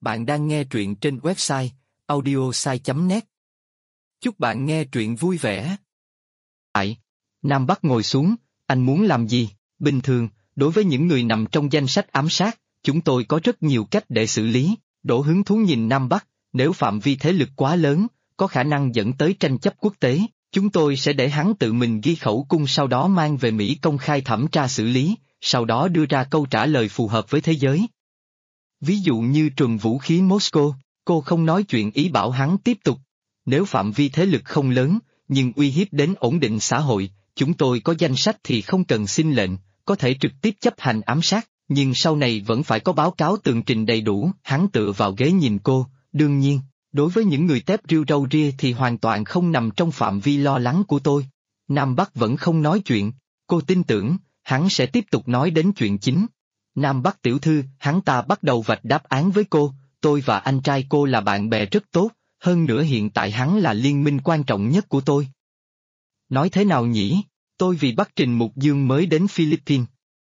Bạn đang nghe truyện trên website audiosai.net. Chúc bạn nghe truyện vui vẻ. Nam Bắc ngồi xuống, anh muốn làm gì? Bình thường, đối với những người nằm trong danh sách ám sát, chúng tôi có rất nhiều cách để xử lý. Đỗ hứng thú nhìn Nam Bắc, nếu phạm vi thế lực quá lớn, có khả năng dẫn tới tranh chấp quốc tế, chúng tôi sẽ để hắn tự mình ghi khẩu cung, sau đó mang về Mỹ công khai thẩm tra xử lý, sau đó đưa ra câu trả lời phù hợp với thế giới. Ví dụ như trùm vũ khí Moscow, cô không nói chuyện, ý bảo hắn tiếp tục. Nếu phạm vi thế lực không lớn, nhưng uy hiếp đến ổn định xã hội, chúng tôi có danh sách thì không cần xin lệnh, có thể trực tiếp chấp hành ám sát, nhưng sau này vẫn phải có báo cáo tường trình đầy đủ. Hắn tựa vào ghế nhìn cô, đương nhiên, đối với những người tép riêu râu ria thì hoàn toàn không nằm trong phạm vi lo lắng của tôi. Nam Bắc vẫn không nói chuyện, cô tin tưởng, hắn sẽ tiếp tục nói đến chuyện chính. Nam Bắc tiểu thư, hắn ta bắt đầu vạch đáp án với cô, tôi và anh trai cô là bạn bè rất tốt, hơn nữa hiện tại hắn là liên minh quan trọng nhất của tôi. Nói thế nào nhỉ, tôi vì bắt Trình Mục Dương mới đến Philippines.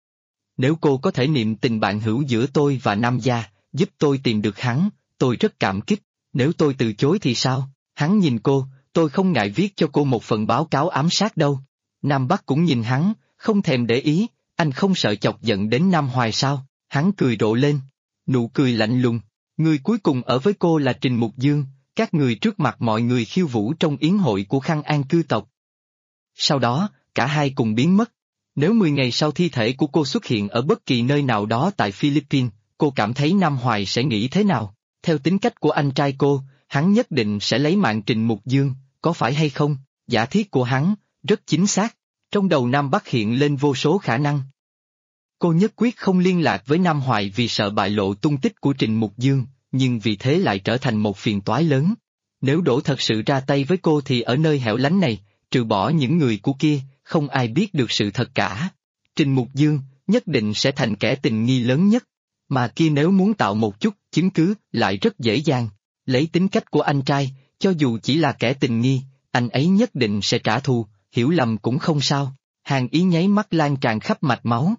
Nếu cô có thể niệm tình bạn hữu giữa tôi và Nam gia, giúp tôi tìm được hắn, tôi rất cảm kích, nếu tôi từ chối thì sao? Hắn nhìn cô, tôi không ngại viết cho cô một phần báo cáo ám sát đâu. Nam Bắc cũng nhìn hắn, không thèm để ý. Anh không sợ chọc giận đến Nam Hoài sao? Hắn cười rộ lên. Nụ cười lạnh lùng. Người cuối cùng ở với cô là Trình Mục Dương, các người trước mặt mọi người khiêu vũ trong yến hội của Khăn An cư tộc. Sau đó, cả hai cùng biến mất. Nếu 10 ngày sau thi thể của cô xuất hiện ở bất kỳ nơi nào đó tại Philippines, cô cảm thấy Nam Hoài sẽ nghĩ thế nào? Theo tính cách của anh trai cô, hắn nhất định sẽ lấy mạng Trình Mục Dương, có phải hay không? Giả thiết của hắn, rất chính xác. Trong đầu Nam Bắc hiện lên vô số khả năng. Cô nhất quyết không liên lạc với Nam Hoài vì sợ bại lộ tung tích của Trình Mục Dương, nhưng vì thế lại trở thành một phiền toái lớn. Nếu Đỗ thật sự ra tay với cô thì ở nơi hẻo lánh này, trừ bỏ những người của kia, không ai biết được sự thật cả. Trình Mục Dương nhất định sẽ thành kẻ tình nghi lớn nhất, mà kia nếu muốn tạo một chút chứng cứ lại rất dễ dàng. Lấy tính cách của anh trai, cho dù chỉ là kẻ tình nghi, anh ấy nhất định sẽ trả thù. Hiểu lầm cũng không sao. Hàn ý nháy mắt lan tràn khắp mạch máu.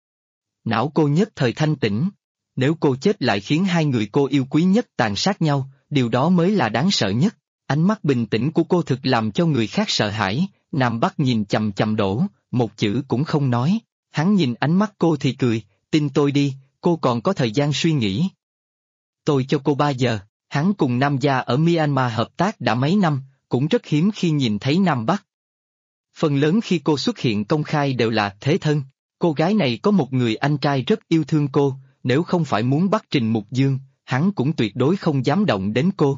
Não cô nhất thời thanh tĩnh. Nếu cô chết lại khiến hai người cô yêu quý nhất tàn sát nhau, điều đó mới là đáng sợ nhất. Ánh mắt bình tĩnh của cô thực làm cho người khác sợ hãi. Nam Bắc nhìn chằm chằm Đỗ, một chữ cũng không nói. Hắn nhìn ánh mắt cô thì cười, tin tôi đi, cô còn có thời gian suy nghĩ. Tôi cho cô 3 giờ. Hắn cùng Nam gia ở Myanmar hợp tác đã mấy năm, cũng rất hiếm khi nhìn thấy Nam Bắc. Phần lớn khi cô xuất hiện công khai đều là thế thân. Cô gái này có một người anh trai rất yêu thương cô, nếu không phải muốn bắt Trình Mục Dương, hắn cũng tuyệt đối không dám động đến cô.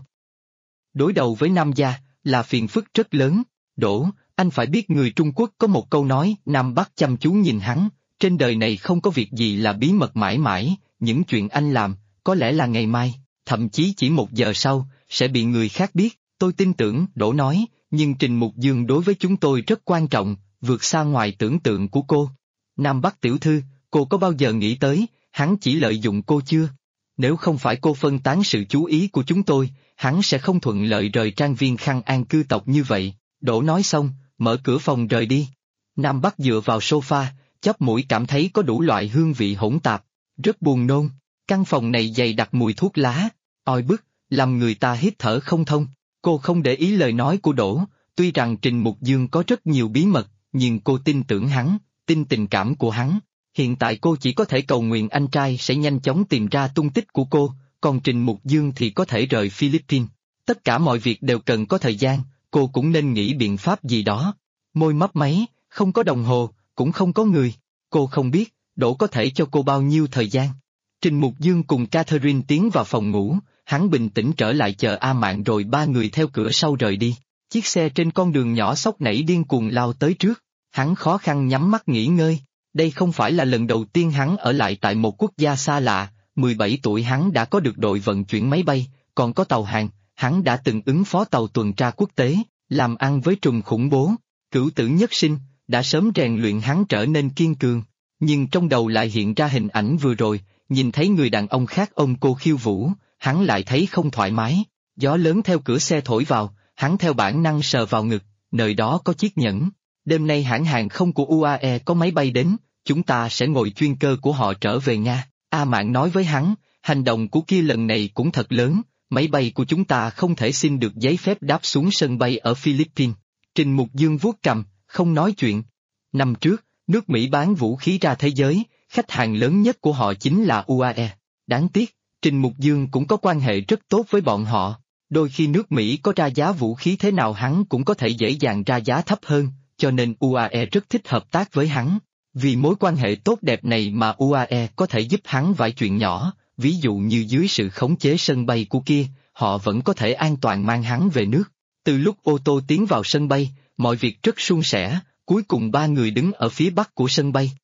Đối đầu với Nam gia, là phiền phức rất lớn. Đỗ, anh phải biết người Trung Quốc có một câu nói. Nam Bắc chăm chú nhìn hắn, trên đời này không có việc gì là bí mật mãi mãi, những chuyện anh làm, có lẽ là ngày mai, thậm chí chỉ 1 giờ sau, sẽ bị người khác biết, tôi tin tưởng, Đỗ nói. Nhưng Trình Mục Dương đối với chúng tôi rất quan trọng, vượt xa ngoài tưởng tượng của cô. Nam Bắc tiểu thư, cô có bao giờ nghĩ tới, hắn chỉ lợi dụng cô chưa? Nếu không phải cô phân tán sự chú ý của chúng tôi, hắn sẽ không thuận lợi rời trang viên Khăn An cư tộc như vậy. Đỗ nói xong, mở cửa phòng rời đi. Nam Bắc dựa vào sofa, chóp mũi cảm thấy có đủ loại hương vị hỗn tạp, rất buồn nôn. Căn phòng này dày đặc mùi thuốc lá, oi bức, làm người ta hít thở không thông. Cô không để ý lời nói của Đỗ, tuy rằng Trình Mục Dương có rất nhiều bí mật, nhưng cô tin tưởng hắn, tin tình cảm của hắn. Hiện tại cô chỉ có thể cầu nguyện anh trai sẽ nhanh chóng tìm ra tung tích của cô, còn Trình Mục Dương thì có thể rời Philippines. Tất cả mọi việc đều cần có thời gian, cô cũng nên nghĩ biện pháp gì đó. Môi mấp máy, không có đồng hồ, cũng không có người. Cô không biết, Đỗ có thể cho cô bao nhiêu thời gian. Trình Mục Dương cùng Catherine tiến vào phòng ngủ. Hắn bình tĩnh trở lại chờ A Mạn rồi 3 người theo cửa sau rời đi. Chiếc xe trên con đường nhỏ xóc nảy điên cuồng lao tới trước. Hắn khó khăn nhắm mắt nghỉ ngơi. Đây không phải là lần đầu tiên hắn ở lại tại một quốc gia xa lạ. 17 tuổi hắn đã có được đội vận chuyển máy bay, còn có tàu hàng. Hắn đã từng ứng phó tàu tuần tra quốc tế, làm ăn với trùm khủng bố. Cửu tử nhất sinh, đã sớm rèn luyện hắn trở nên kiên cường. Nhưng trong đầu lại hiện ra hình ảnh vừa rồi, nhìn thấy người đàn ông khác ôm cô khiêu vũ. Hắn lại thấy không thoải mái, gió lớn theo cửa xe thổi vào, hắn theo bản năng sờ vào ngực, nơi đó có chiếc nhẫn. Đêm nay hãng hàng không của UAE có máy bay đến, chúng ta sẽ ngồi chuyên cơ của họ trở về Nga. A Mạn nói với hắn, hành động của kia lần này cũng thật lớn, máy bay của chúng ta không thể xin được giấy phép đáp xuống sân bay ở Philippines. Trình Mục Dương vuốt cằm, không nói chuyện. Năm trước, nước Mỹ bán vũ khí ra thế giới, khách hàng lớn nhất của họ chính là UAE. Đáng tiếc, Trình Mục Dương cũng có quan hệ rất tốt với bọn họ. Đôi khi nước Mỹ có ra giá vũ khí thế nào hắn cũng có thể dễ dàng ra giá thấp hơn, cho nên UAE rất thích hợp tác với hắn. Vì mối quan hệ tốt đẹp này mà UAE có thể giúp hắn vài chuyện nhỏ, ví dụ như dưới sự khống chế sân bay của kia, họ vẫn có thể an toàn mang hắn về nước. Từ lúc ô tô tiến vào sân bay, mọi việc rất suôn sẻ, cuối cùng ba người đứng ở phía bắc của sân bay.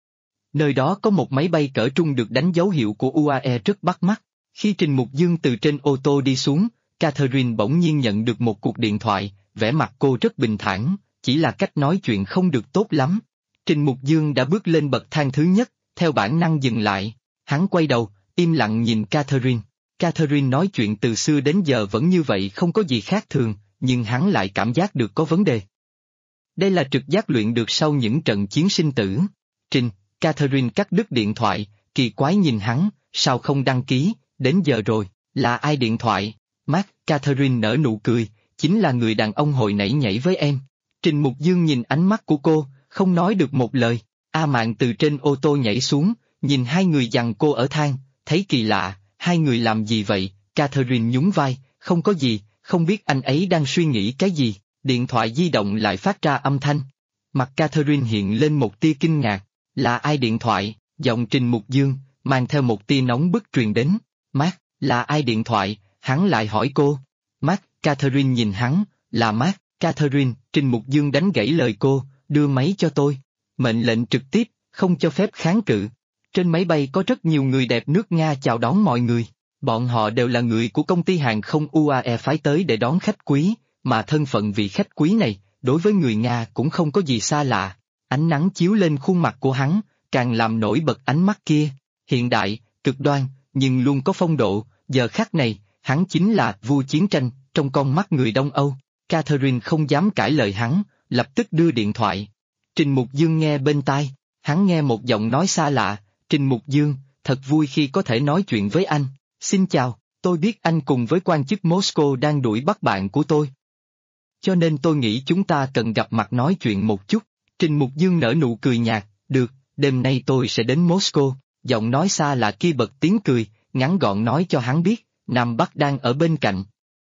Nơi đó có một máy bay cỡ trung được đánh dấu hiệu của UAE rất bắt mắt. Khi Trình Mục Dương từ trên ô tô đi xuống, Catherine bỗng nhiên nhận được một cuộc điện thoại, vẻ mặt cô rất bình thản, chỉ là cách nói chuyện không được tốt lắm. Trình Mục Dương đã bước lên bậc thang thứ nhất, theo bản năng dừng lại, hắn quay đầu, im lặng nhìn Catherine. Catherine nói chuyện từ xưa đến giờ vẫn như vậy không có gì khác thường, nhưng hắn lại cảm giác được có vấn đề. Đây là trực giác luyện được sau những trận chiến sinh tử. Trình, Catherine cắt đứt điện thoại, kỳ quái nhìn hắn, sao không đăng ký, đến giờ rồi, là ai điện thoại? Mark, Catherine nở nụ cười, chính là người đàn ông hồi nãy nhảy với em. Trình Mục Dương nhìn ánh mắt của cô, không nói được một lời. A Mạn từ trên ô tô nhảy xuống, nhìn hai người giằng cô ở thang, thấy kỳ lạ, hai người làm gì vậy? Catherine nhún vai, không có gì, không biết anh ấy đang suy nghĩ cái gì. Điện thoại di động lại phát ra âm thanh. Mặt Catherine hiện lên một tia kinh ngạc, là ai điện thoại? Giọng Trình Mục Dương, mang theo một tia nóng bức truyền đến. Mark, là ai điện thoại? Hắn lại hỏi cô. Mark, Catherine nhìn hắn, là Mark. Catherine, Trình Mục Dương đánh gãy lời cô, đưa máy cho tôi. Mệnh lệnh trực tiếp, không cho phép kháng cự. Trên máy bay có rất nhiều người đẹp nước Nga chào đón mọi người. Bọn họ đều là người của công ty hàng không UAE phái tới để đón khách quý, mà thân phận vị khách quý này, đối với người Nga cũng không có gì xa lạ. Ánh nắng chiếu lên khuôn mặt của hắn, càng làm nổi bật ánh mắt kia. Hiện đại, cực đoan, nhưng luôn có phong độ, giờ khắc này, hắn chính là vua chiến tranh, trong con mắt người Đông Âu. Catherine không dám cãi lời hắn, lập tức đưa điện thoại. Trình Mục Dương nghe bên tai, hắn nghe một giọng nói xa lạ, Trình Mục Dương, thật vui khi có thể nói chuyện với anh. Xin chào, tôi biết anh cùng với quan chức Moscow đang đuổi bắt bạn của tôi. Cho nên tôi nghĩ chúng ta cần gặp mặt nói chuyện một chút. Trình Mục Dương nở nụ cười nhạt, được, đêm nay tôi sẽ đến Moscow. Giọng nói xa lạ kia bật tiếng cười, ngắn gọn nói cho hắn biết, Nam Bắc đang ở bên cạnh.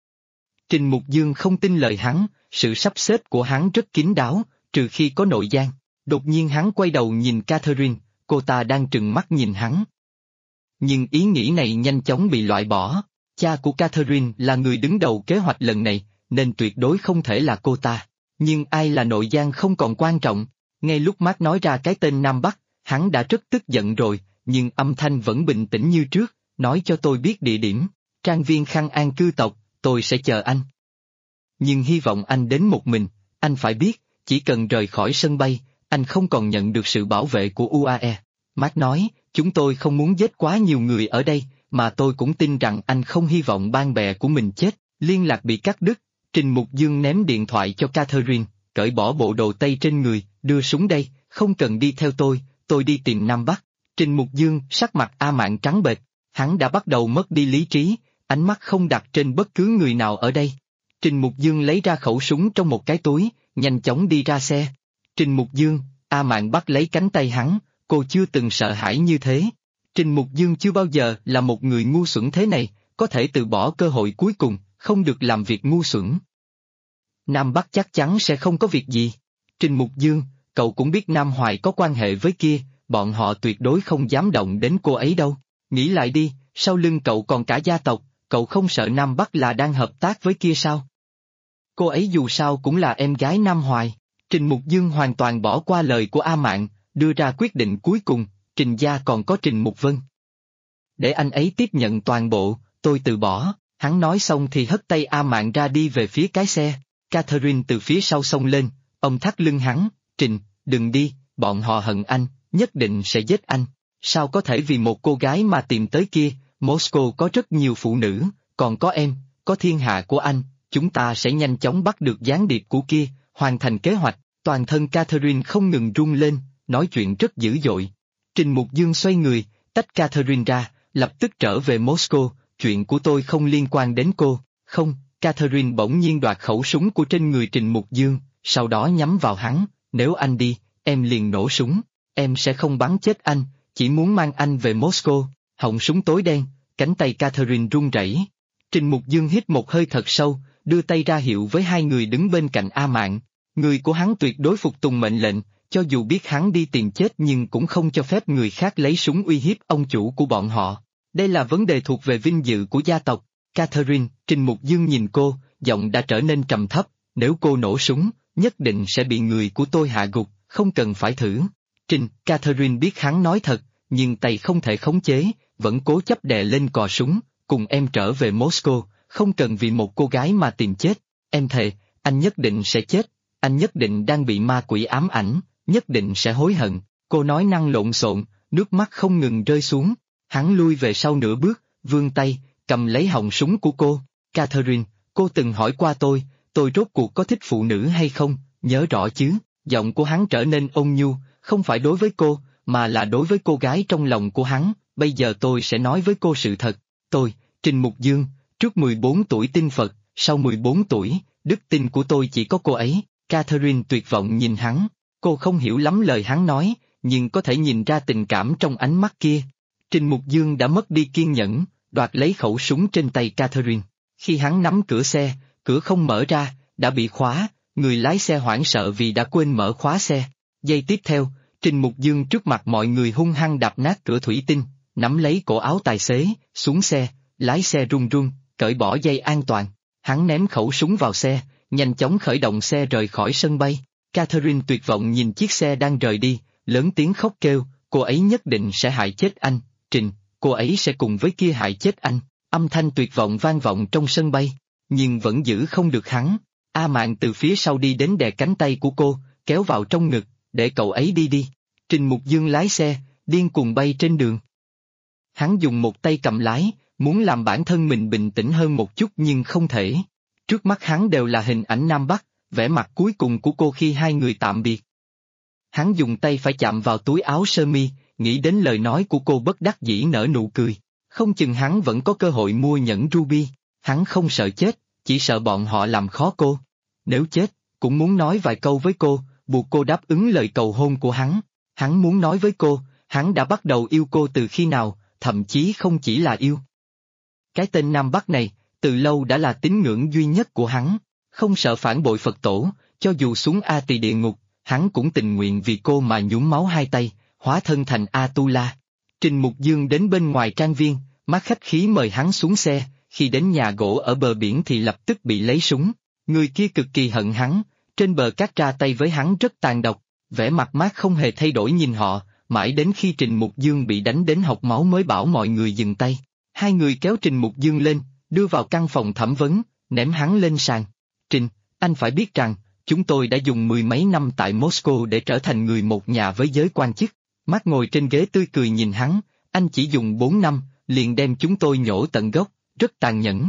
Trình Mục Dương không tin lời hắn, sự sắp xếp của hắn rất kín đáo, trừ khi có nội gian. Đột nhiên hắn quay đầu nhìn Catherine, cô ta đang trừng mắt nhìn hắn. Nhưng ý nghĩ này nhanh chóng bị loại bỏ. Cha của Catherine là người đứng đầu kế hoạch lần này, nên tuyệt đối không thể là cô ta. Nhưng ai là nội gian không còn quan trọng. Ngay lúc Mark nói ra cái tên Nam Bắc, hắn đã rất tức giận rồi, nhưng âm thanh vẫn bình tĩnh như trước, nói cho tôi biết địa điểm, trang viên Khang An cư tộc, tôi sẽ chờ anh. Nhưng hy vọng anh đến một mình, anh phải biết, chỉ cần rời khỏi sân bay, anh không còn nhận được sự bảo vệ của UAE. Mark nói, chúng tôi không muốn giết quá nhiều người ở đây, mà tôi cũng tin rằng anh không hy vọng bạn bè của mình chết. Liên lạc bị cắt đứt, Trình Mục Dương ném điện thoại cho Catherine, cởi bỏ bộ đồ tây trên người, đưa súng đây, không cần đi theo tôi đi tìm Nam Bắc. Trình Mục Dương sắc mặt A Mạn trắng bệch, hắn đã bắt đầu mất đi lý trí, ánh mắt không đặt trên bất cứ người nào ở đây. Trình Mục Dương lấy ra khẩu súng trong một cái túi, nhanh chóng đi ra xe. Trình Mục Dương, A Mạn bắt lấy cánh tay hắn, cô chưa từng sợ hãi như thế. Trình Mục Dương chưa bao giờ là một người ngu xuẩn thế này, có thể từ bỏ cơ hội cuối cùng, không được làm việc ngu xuẩn. Nam Bắc chắc chắn sẽ không có việc gì. Trình Mục Dương, cậu cũng biết Nam Hoài có quan hệ với kia, bọn họ tuyệt đối không dám động đến cô ấy đâu. Nghĩ lại đi, sau lưng cậu còn cả gia tộc, cậu không sợ Nam Bắc là đang hợp tác với kia sao? Cô ấy dù sao cũng là em gái Nam Hoài. Trình Mục Dương hoàn toàn bỏ qua lời của A Mạn, đưa ra quyết định cuối cùng, Trình gia còn có Trình Mục Vân. Để anh ấy tiếp nhận toàn bộ, tôi từ bỏ. Hắn nói xong thì hất tay A Mạn ra đi về phía cái xe. Catherine từ phía sau xông lên, ông thắt lưng hắn, Trình, đừng đi, bọn họ hận anh, nhất định sẽ giết anh. Sao có thể vì một cô gái mà tìm tới kia, Moscow có rất nhiều phụ nữ, còn có em, có thiên hạ của anh, chúng ta sẽ nhanh chóng bắt được gián điệp của kia, hoàn thành kế hoạch. Toàn thân Catherine không ngừng run lên, nói chuyện rất dữ dội. Trình Mục Dương xoay người, tách Catherine ra, lập tức trở về Moscow, chuyện của tôi không liên quan đến cô. Không, Catherine bỗng nhiên đoạt khẩu súng của trên người Trình Mục Dương, sau đó nhắm vào hắn, nếu anh đi, em liền nổ súng, em sẽ không bắn chết anh, chỉ muốn mang anh về Moscow. Họng súng tối đen, cánh tay Catherine run rẩy. Trình Mục Dương hít một hơi thật sâu, đưa tay ra hiệu với hai người đứng bên cạnh A Mạn. Người của hắn tuyệt đối phục tùng mệnh lệnh, cho dù biết hắn đi tìm chết nhưng cũng không cho phép người khác lấy súng uy hiếp ông chủ của bọn họ. Đây là vấn đề thuộc về vinh dự của gia tộc. Catherine, Trình Mục Dương nhìn cô, giọng đã trở nên trầm thấp, nếu cô nổ súng, nhất định sẽ bị người của tôi hạ gục, không cần phải thử. Catherine biết hắn nói thật, nhưng tay không thể khống chế, vẫn cố chấp đè lên cò súng, cùng em trở về Moscow, không cần vì một cô gái mà tìm chết. Em thề, anh nhất định sẽ chết, anh nhất định đang bị ma quỷ ám ảnh, nhất định sẽ hối hận. Cô nói năng lộn xộn, nước mắt không ngừng rơi xuống. Hắn lui về sau nửa bước, vươn tay, cầm lấy họng súng của cô. Catherine, cô từng hỏi qua tôi rốt cuộc có thích phụ nữ hay không, nhớ rõ chứ? Giọng của hắn trở nên ôn nhu, không phải đối với cô, mà là đối với cô gái trong lòng của hắn. Bây giờ tôi sẽ nói với cô sự thật. Tôi, Trình Mục Dương, trước 14 tuổi tin Phật, sau 14 tuổi, đức tin của tôi chỉ có cô ấy. Catherine tuyệt vọng nhìn hắn. Cô không hiểu lắm lời hắn nói, nhưng có thể nhìn ra tình cảm trong ánh mắt kia. Trình Mục Dương đã mất đi kiên nhẫn, đoạt lấy khẩu súng trên tay Catherine. Khi hắn nắm cửa xe, cửa không mở ra, đã bị khóa, người lái xe hoảng sợ vì đã quên mở khóa xe. Giây tiếp theo, Trình Mục Dương trước mặt mọi người hung hăng đạp nát cửa thủy tinh, nắm lấy cổ áo tài xế, xuống xe, lái xe run run, cởi bỏ dây an toàn. Hắn ném khẩu súng vào xe, nhanh chóng khởi động xe rời khỏi sân bay. Catherine tuyệt vọng nhìn chiếc xe đang rời đi, lớn tiếng khóc kêu, cô ấy nhất định sẽ hại chết anh, Trình, cô ấy sẽ cùng với kia hại chết anh. Âm thanh tuyệt vọng vang vọng trong sân bay, nhưng vẫn giữ không được hắn. A Mạn từ phía sau đi đến đè cánh tay của cô, kéo vào trong ngực, để cậu ấy đi đi. Trình Mục Dương lái xe, điên cuồng bay trên đường. Hắn dùng một tay cầm lái, muốn làm bản thân mình bình tĩnh hơn một chút nhưng không thể. Trước mắt hắn đều là hình ảnh Nam Bắc, vẻ mặt cuối cùng của cô khi hai người tạm biệt. Hắn dùng tay phải chạm vào túi áo sơ mi, nghĩ đến lời nói của cô bất đắc dĩ nở nụ cười. Không chừng hắn vẫn có cơ hội mua nhẫn ruby. Hắn không sợ chết, chỉ sợ bọn họ làm khó cô. Nếu chết, cũng muốn nói vài câu với cô, buộc cô đáp ứng lời cầu hôn của hắn. Hắn muốn nói với cô, hắn đã bắt đầu yêu cô từ khi nào, thậm chí không chỉ là yêu. Cái tên Nam Bắc này, từ lâu đã là tín ngưỡng duy nhất của hắn. Không sợ phản bội Phật tổ, cho dù xuống A Tỳ địa ngục, hắn cũng tình nguyện vì cô mà nhuốm máu hai tay, hóa thân thành A-tu-la. Trình Mục Dương đến bên ngoài trang viên, mắt khách khí mời hắn xuống xe, khi đến nhà gỗ ở bờ biển thì lập tức bị lấy súng. Người kia cực kỳ hận hắn, trên bờ cát ra tay với hắn rất tàn độc, vẻ mặt mát không hề thay đổi nhìn họ, mãi đến khi Trình Mục Dương bị đánh đến hộc máu mới bảo mọi người dừng tay. Hai người kéo Trình Mục Dương lên, đưa vào căn phòng thẩm vấn, ném hắn lên sàn. Trình, anh phải biết rằng, chúng tôi đã dùng mười mấy năm tại Moscow để trở thành người một nhà với giới quan chức. Mắt ngồi trên ghế tươi cười nhìn hắn, anh chỉ dùng 4 năm, liền đem chúng tôi nhổ tận gốc, rất tàn nhẫn.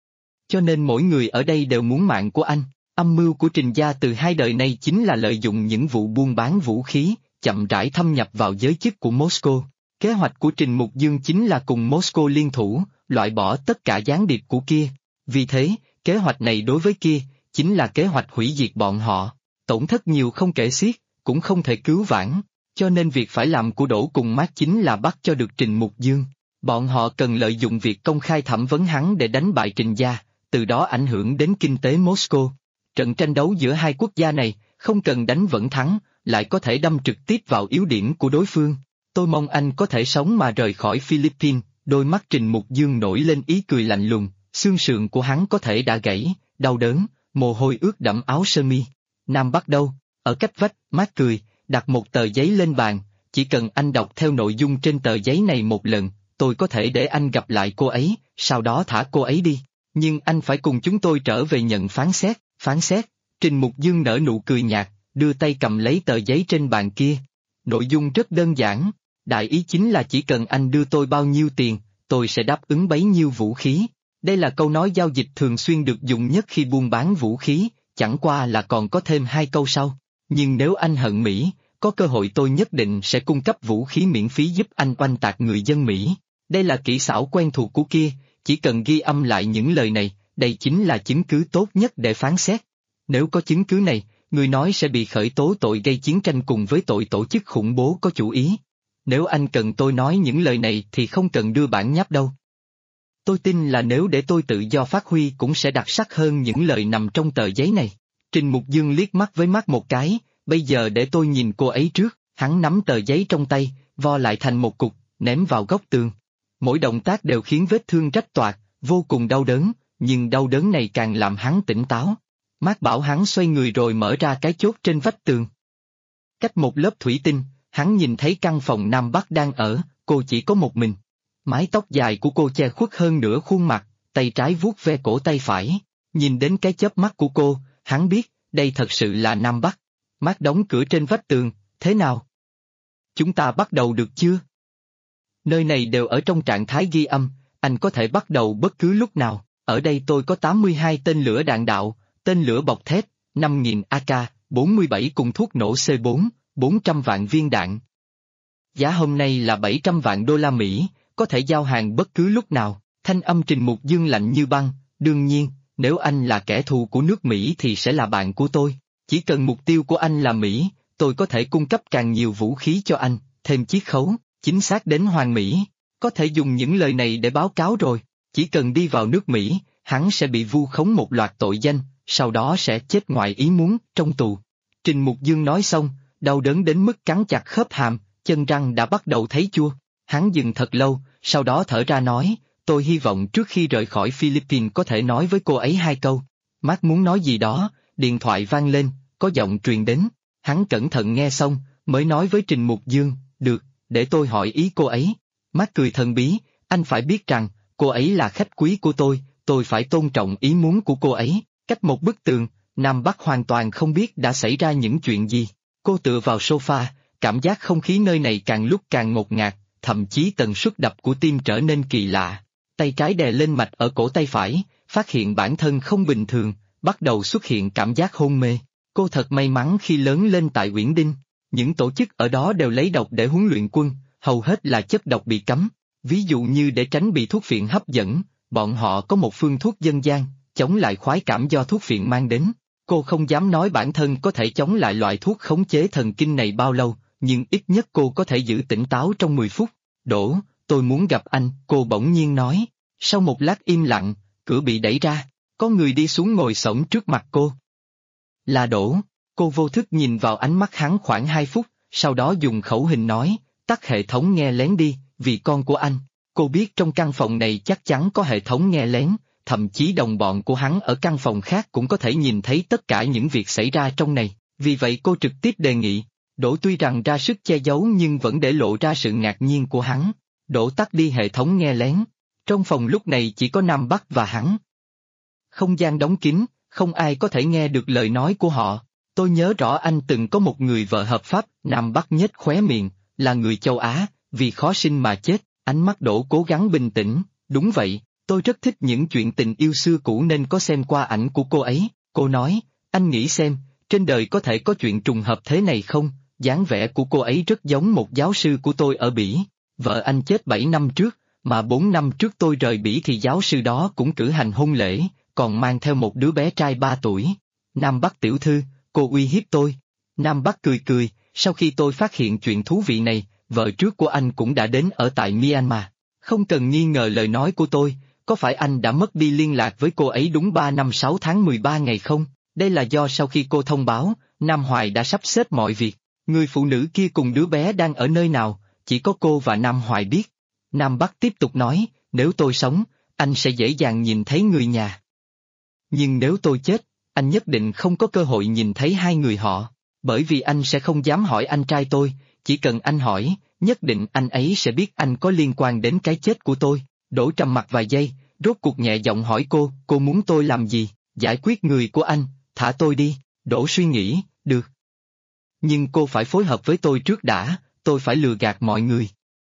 Cho nên mỗi người ở đây đều muốn mạng của anh. Âm mưu của Trình gia từ hai đời nay chính là lợi dụng những vụ buôn bán vũ khí, chậm rãi thâm nhập vào giới chức của Moscow. Kế hoạch của Trình Mục Dương chính là cùng Moscow liên thủ, loại bỏ tất cả gián điệp của kia. Vì thế, kế hoạch này đối với kia, chính là kế hoạch hủy diệt bọn họ. Tổn thất nhiều không kể xiết, cũng không thể cứu vãn. Cho nên việc phải làm của Đỗ cùng Mát chính là bắt cho được Trình Mục Dương. Bọn họ cần lợi dụng việc công khai thẩm vấn hắn để đánh bại Trình gia, từ đó ảnh hưởng đến kinh tế Moscow. Trận tranh đấu giữa hai quốc gia này, không cần đánh vẫn thắng, lại có thể đâm trực tiếp vào yếu điểm của đối phương. Tôi mong anh có thể sống mà rời khỏi Philippines. Đôi mắt Trình Mục Dương nổi lên ý cười lạnh lùng, xương sườn của hắn có thể đã gãy, đau đớn, mồ hôi ướt đẫm áo sơ mi. Nam Bắc đâu? Ở cách vách, Mát cười, đặt một tờ giấy lên bàn, chỉ cần anh đọc theo nội dung trên tờ giấy này một lần, tôi có thể để anh gặp lại cô ấy, sau đó thả cô ấy đi. Nhưng anh phải cùng chúng tôi trở về nhận phán xét. Phán xét? Trình Mục Dương nở nụ cười nhạt, đưa tay cầm lấy tờ giấy trên bàn kia. Nội dung rất đơn giản, đại ý chính là chỉ cần anh đưa tôi bao nhiêu tiền, tôi sẽ đáp ứng bấy nhiêu vũ khí. Đây là câu nói giao dịch thường xuyên được dùng nhất khi buôn bán vũ khí, chẳng qua là còn có thêm 2 câu sau. Nhưng nếu anh hận Mỹ, có cơ hội tôi nhất định sẽ cung cấp vũ khí miễn phí giúp anh oanh tạc người dân Mỹ. Đây là kỹ xảo quen thuộc của kia, chỉ cần ghi âm lại những lời này, đây chính là chứng cứ tốt nhất để phán xét. Nếu có chứng cứ này, người nói sẽ bị khởi tố tội gây chiến tranh cùng với tội tổ chức khủng bố có chủ ý. Nếu anh cần tôi nói những lời này thì không cần đưa bản nháp đâu. Tôi tin là nếu để tôi tự do phát huy cũng sẽ đặc sắc hơn những lời nằm trong tờ giấy này. Trình Mục Dương liếc mắt với mắt một cái, bây giờ để tôi nhìn cô ấy trước, hắn nắm tờ giấy trong tay, vo lại thành một cục, ném vào góc tường. Mỗi động tác đều khiến vết thương rách toạc, vô cùng đau đớn, nhưng đau đớn này càng làm hắn tỉnh táo. Mác bảo hắn xoay người rồi mở ra cái chốt trên vách tường. Cách một lớp thủy tinh, hắn nhìn thấy căn phòng Nam Bắc đang ở, cô chỉ có một mình. Mái tóc dài của cô che khuất hơn nửa khuôn mặt, tay trái vuốt ve cổ tay phải. Nhìn đến cái chớp mắt của cô, hắn biết, đây thật sự là Nam Bắc. Mác đóng cửa trên vách tường, thế nào? Chúng ta bắt đầu được chưa? Nơi này đều ở trong trạng thái ghi âm, anh có thể bắt đầu bất cứ lúc nào. Ở đây tôi có 82 tên lửa đạn đạo, tên lửa bọc thép, 5.000 AK, 47 cùng thuốc nổ C4, 400 vạn viên đạn. Giá hôm nay là 700 vạn đô la Mỹ, có thể giao hàng bất cứ lúc nào. Thanh âm Trình Mục Dương lạnh như băng, đương nhiên, nếu anh là kẻ thù của nước Mỹ thì sẽ là bạn của tôi. Chỉ cần mục tiêu của anh là Mỹ, tôi có thể cung cấp càng nhiều vũ khí cho anh, thêm chiết khấu, chính xác đến hoàn Mỹ. Có thể dùng những lời này để báo cáo rồi, chỉ cần đi vào nước Mỹ, hắn sẽ bị vu khống một loạt tội danh, sau đó sẽ chết ngoài ý muốn, trong tù. Trình Mục Dương nói xong, đau đớn đến mức cắn chặt khớp hàm, chân răng đã bắt đầu thấy chua. Hắn dừng thật lâu, sau đó thở ra nói, tôi hy vọng trước khi rời khỏi Philippines có thể nói với cô ấy 2 câu. Mark muốn nói gì đó, điện thoại vang lên, có giọng truyền đến. Hắn cẩn thận nghe xong, mới nói với Trình Mục Dương, được, để tôi hỏi ý cô ấy. Mark cười thần bí, anh phải biết rằng, cô ấy là khách quý của tôi phải tôn trọng ý muốn của cô ấy. Cách một bức tường, Nam Bắc hoàn toàn không biết đã xảy ra những chuyện gì. Cô tựa vào sofa, cảm giác không khí nơi này càng lúc càng ngột ngạt, thậm chí tần suất đập của tim trở nên kỳ lạ. Tay trái đè lên mạch ở cổ tay phải, phát hiện bản thân không bình thường, bắt đầu xuất hiện cảm giác hôn mê. Cô thật may mắn khi lớn lên tại Uyển Đinh. Những tổ chức ở đó đều lấy độc để huấn luyện quân, hầu hết là chất độc bị cấm. Ví dụ như để tránh bị thuốc phiện hấp dẫn, bọn họ có một phương thuốc dân gian, chống lại khoái cảm do thuốc phiện mang đến. Cô không dám nói bản thân có thể chống lại loại thuốc khống chế thần kinh này bao lâu, nhưng ít nhất cô có thể giữ tỉnh táo trong 10 phút. Đỗ, tôi muốn gặp anh, cô bỗng nhiên nói. Sau một lát im lặng, cửa bị đẩy ra, có người đi xuống ngồi xổm trước mặt cô. Là Đỗ, cô vô thức nhìn vào ánh mắt hắn khoảng 2 phút, sau đó dùng khẩu hình nói, tắt hệ thống nghe lén đi, vì con của anh. Cô biết trong căn phòng này chắc chắn có hệ thống nghe lén, thậm chí đồng bọn của hắn ở căn phòng khác cũng có thể nhìn thấy tất cả những việc xảy ra trong này, vì vậy cô trực tiếp đề nghị. Đỗ tuy rằng ra sức che giấu nhưng vẫn để lộ ra sự ngạc nhiên của hắn. Đỗ tắt đi hệ thống nghe lén. Trong phòng lúc này chỉ có Nam Bắc và hắn. Không gian đóng kín, không ai có thể nghe được lời nói của họ. Tôi nhớ rõ anh từng có một người vợ hợp pháp, Nam Bắc nhếch khóe miệng, là người châu Á, vì khó sinh mà chết. Ánh mắt Đỗ cố gắng bình tĩnh, đúng vậy, tôi rất thích những chuyện tình yêu xưa cũ nên có xem qua ảnh của cô ấy. Cô nói, anh nghĩ xem, trên đời có thể có chuyện trùng hợp thế này không? Dáng vẻ của cô ấy rất giống một giáo sư của tôi ở Bỉ. Vợ anh chết 7 năm trước, mà 4 năm trước tôi rời Bỉ thì giáo sư đó cũng cử hành hôn lễ, còn mang theo một đứa bé trai 3 tuổi. Nam Bắc tiểu thư, cô uy hiếp tôi. Nam Bắc cười cười, sau khi tôi phát hiện chuyện thú vị này, vợ trước của anh cũng đã đến ở tại Myanmar. Không cần nghi ngờ lời nói của tôi, có phải anh đã mất đi liên lạc với cô ấy đúng 3 năm 6 tháng 13 ngày không? Đây là do sau khi cô thông báo, Nam Hoài đã sắp xếp mọi việc. Người phụ nữ kia cùng đứa bé đang ở nơi nào, chỉ có cô và Nam Hoài biết. Nam Bắc tiếp tục nói, nếu tôi sống, anh sẽ dễ dàng nhìn thấy người nhà. Nhưng nếu tôi chết, anh nhất định không có cơ hội nhìn thấy hai người họ, bởi vì anh sẽ không dám hỏi anh trai tôi, chỉ cần anh hỏi, nhất định anh ấy sẽ biết anh có liên quan đến cái chết của tôi. Đỗ trầm mặc vài giây, rốt cuộc nhẹ giọng hỏi cô muốn tôi làm gì? Giải quyết người của anh, thả tôi đi. Đỗ suy nghĩ, được. Nhưng cô phải phối hợp với tôi trước đã, tôi phải lừa gạt mọi người.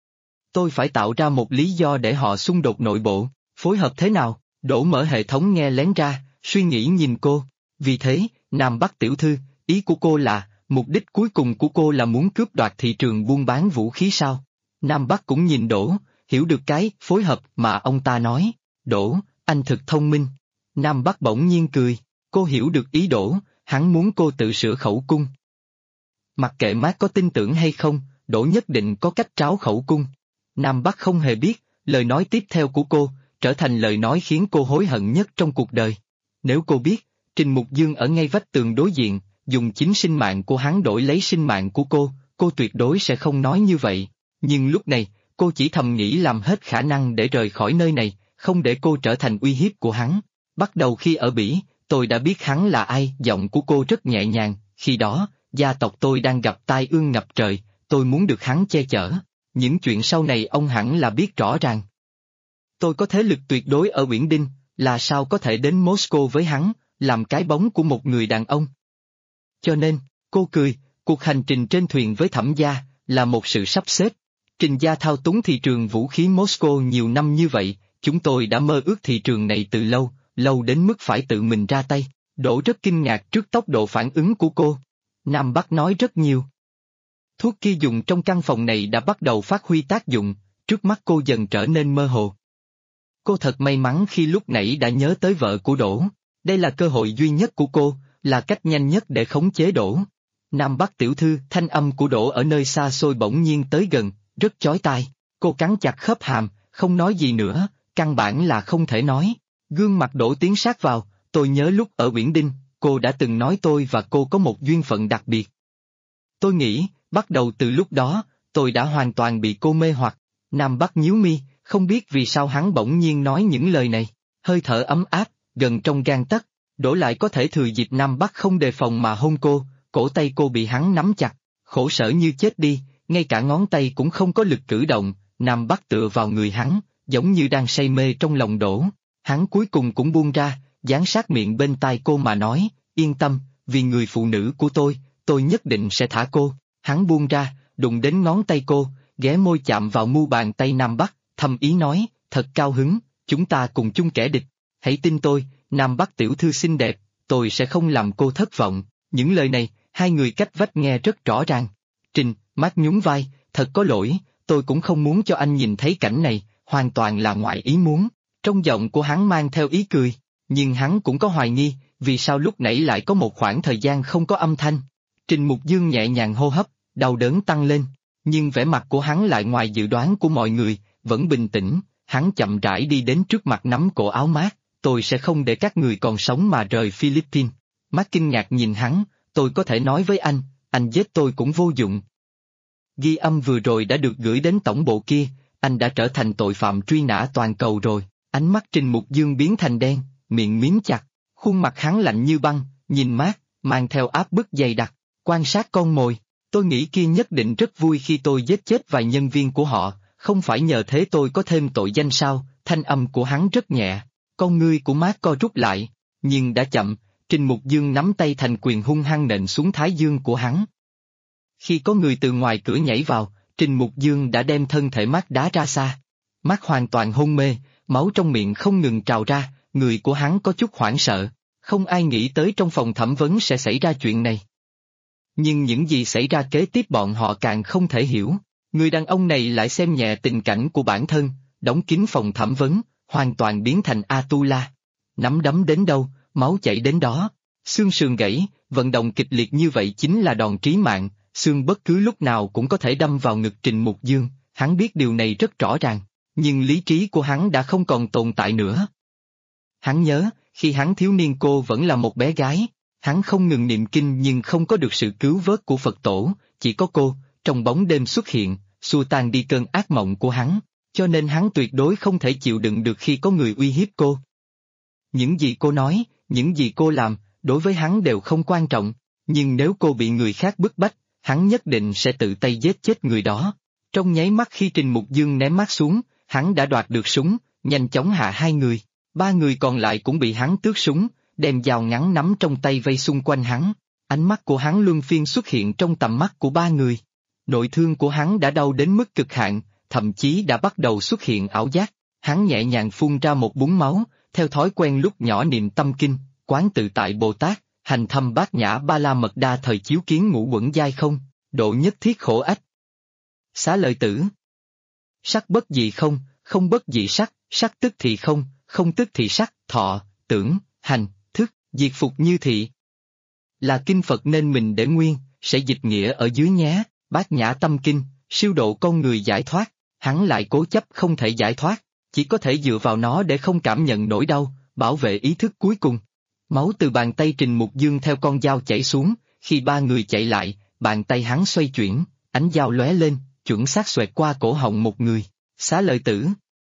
Tôi phải tạo ra một lý do để họ xung đột nội bộ, phối hợp thế nào? Đỗ mở hệ thống nghe lén ra, suy nghĩ nhìn cô. Vì thế, Nam Bắc tiểu thư, ý của cô là, mục đích cuối cùng của cô là muốn cướp đoạt thị trường buôn bán vũ khí sao? Nam Bắc cũng nhìn Đỗ, hiểu được cái phối hợp mà ông ta nói. Đỗ, anh thực thông minh. Nam Bắc bỗng nhiên cười, cô hiểu được ý Đỗ, hắn muốn cô tự sửa khẩu cung. Mặc kệ Mark có tin tưởng hay không, Đỗ nhất định có cách tráo khẩu cung. Nam Bắc không hề biết, lời nói tiếp theo của cô, trở thành lời nói khiến cô hối hận nhất trong cuộc đời. Nếu cô biết, Trình Mục Dương ở ngay vách tường đối diện, dùng chính sinh mạng của hắn đổi lấy sinh mạng của cô tuyệt đối sẽ không nói như vậy. Nhưng lúc này, cô chỉ thầm nghĩ làm hết khả năng để rời khỏi nơi này, không để cô trở thành uy hiếp của hắn. Bắt đầu khi ở Bỉ, tôi đã biết hắn là ai, giọng của cô rất nhẹ nhàng, khi đó, gia tộc tôi đang gặp tai ương ngập trời, tôi muốn được hắn che chở. Những chuyện sau này ông hẳn là biết rõ ràng. Tôi có thế lực tuyệt đối ở Uyển Đinh, là sao có thể đến Moscow với hắn, làm cái bóng của một người đàn ông. Cho nên, cô cười, cuộc hành trình trên thuyền với Thẩm gia, là một sự sắp xếp. Trình gia thao túng thị trường vũ khí Moscow nhiều năm như vậy, chúng tôi đã mơ ước thị trường này từ lâu, lâu đến mức phải tự mình ra tay. Đỗ rất kinh ngạc trước tốc độ phản ứng của cô. Nam Bắc nói rất nhiều. Thuốc kia dùng trong căn phòng này đã bắt đầu phát huy tác dụng, trước mắt cô dần trở nên mơ hồ. Cô thật may mắn khi lúc nãy đã nhớ tới vợ của Đỗ. Đây là cơ hội duy nhất của cô, là cách nhanh nhất để khống chế Đỗ. Nam Bắc tiểu thư, thanh âm của Đỗ ở nơi xa xôi bỗng nhiên tới gần, rất chói tai. Cô cắn chặt khớp hàm, không nói gì nữa, căn bản là không thể nói. Gương mặt Đỗ tiến sát vào, tôi nhớ lúc ở Uyển Đinh, cô đã từng nói tôi và cô có một duyên phận đặc biệt. Tôi nghĩ, bắt đầu từ lúc đó, tôi đã hoàn toàn bị cô mê hoặc. Nam Bắc nhíu mi, không biết vì sao hắn bỗng nhiên nói những lời này. Hơi thở ấm áp, gần trong gang tấc, Đỗ lại có thể thừa dịp Nam Bắc không đề phòng mà hôn cô, cổ tay cô bị hắn nắm chặt, khổ sở như chết đi, ngay cả ngón tay cũng không có lực cử động. Nam Bắc tựa vào người hắn, giống như đang say mê trong lòng Đỗ. Hắn cuối cùng cũng buông ra, dán sát miệng bên tai cô mà nói, yên tâm, vì người phụ nữ của tôi nhất định sẽ thả cô. Hắn buông ra, đụng đến ngón tay cô, ghé môi chạm vào mu bàn tay Nam Bắc, thầm ý nói, thật cao hứng, chúng ta cùng chung kẻ địch. Hãy tin tôi, Nam Bắc tiểu thư xinh đẹp, tôi sẽ không làm cô thất vọng. Những lời này, hai người cách vách nghe rất rõ ràng. Trình, Mark nhún vai, thật có lỗi, tôi cũng không muốn cho anh nhìn thấy cảnh này, hoàn toàn là ngoại ý muốn. Trong giọng của hắn mang theo ý cười, nhưng hắn cũng có hoài nghi, vì sao lúc nãy lại có một khoảng thời gian không có âm thanh. Trình Mục Dương nhẹ nhàng hô hấp, đau đớn tăng lên, nhưng vẻ mặt của hắn lại ngoài dự đoán của mọi người, vẫn bình tĩnh. Hắn chậm rãi đi đến trước mặt nắm cổ áo Mark, tôi sẽ không để các người còn sống mà rời Philippines. Mark kinh ngạc nhìn hắn, tôi có thể nói với anh giết tôi cũng vô dụng. Ghi âm vừa rồi đã được gửi đến tổng bộ kia, anh đã trở thành tội phạm truy nã toàn cầu rồi. Ánh mắt Trình Mục Dương biến thành đen, miệng miếm chặt, khuôn mặt hắn lạnh như băng, nhìn Mark, mang theo áp bức dày đặc, quan sát con mồi. Tôi nghĩ kia nhất định rất vui khi tôi giết chết vài nhân viên của họ, không phải nhờ thế tôi có thêm tội danh sao? Thanh âm của hắn rất nhẹ, con ngươi của Mark co rút lại, nhưng đã chậm, Trình Mục Dương nắm tay thành quyền hung hăng nện xuống thái dương của hắn. Khi có người từ ngoài cửa nhảy vào, Trình Mục Dương đã đem thân thể Mark đá ra xa. Mark hoàn toàn hôn mê, máu trong miệng không ngừng trào ra, người của hắn có chút hoảng sợ, không ai nghĩ tới trong phòng thẩm vấn sẽ xảy ra chuyện này. Nhưng những gì xảy ra kế tiếp bọn họ càng không thể hiểu, người đàn ông này lại xem nhẹ tình cảnh của bản thân, đóng kín phòng thẩm vấn, hoàn toàn biến thành Atula. Nắm đấm đến đâu, máu chảy đến đó, xương sườn gãy, vận động kịch liệt như vậy chính là đòn trí mạng, xương bất cứ lúc nào cũng có thể đâm vào ngực Trình Mục Dương, hắn biết điều này rất rõ ràng, nhưng lý trí của hắn đã không còn tồn tại nữa. Hắn nhớ, khi hắn thiếu niên cô vẫn là một bé gái, hắn không ngừng niệm kinh nhưng không có được sự cứu vớt của Phật tổ, chỉ có cô, trong bóng đêm xuất hiện, xua tan đi cơn ác mộng của hắn, cho nên hắn tuyệt đối không thể chịu đựng được khi có người uy hiếp cô. Những gì cô nói, những gì cô làm, đối với hắn đều không quan trọng, nhưng nếu cô bị người khác bức bách, hắn nhất định sẽ tự tay giết chết người đó. Trong nháy mắt khi Trình Mục Dương ném mắt xuống, hắn đã đoạt được súng, nhanh chóng hạ hai người, ba người còn lại cũng bị hắn tước súng, đem dao ngắn nắm trong tay vây xung quanh hắn. Ánh mắt của hắn luân phiên xuất hiện trong tầm mắt của ba người. Nội thương của hắn đã đau đến mức cực hạn, thậm chí đã bắt đầu xuất hiện ảo giác. Hắn nhẹ nhàng phun ra một búng máu, theo thói quen lúc nhỏ niệm tâm kinh, quán tự tại Bồ Tát, hành thâm bát nhã ba la mật đa thời chiếu kiến ngũ uẩn giai không, độ nhất thiết khổ ách. Xá lợi tử. Sắc bất dị không, không bất dị sắc, sắc tức thì không, không tức thì sắc, thọ, tưởng, hành, thức, diệt phục như thị. Là kinh Phật nên mình để nguyên, sẽ dịch nghĩa ở dưới nhé. Bát Nhã Tâm Kinh, siêu độ con người giải thoát, hắn lại cố chấp không thể giải thoát, chỉ có thể dựa vào nó để không cảm nhận nỗi đau, bảo vệ ý thức cuối cùng. Máu từ bàn tay Trình Mục Dương theo con dao chảy xuống, khi ba người chạy lại, bàn tay hắn xoay chuyển, ánh dao lóe lên, chuẩn xác xoẹt qua cổ họng một người. Xá Lợi Tử.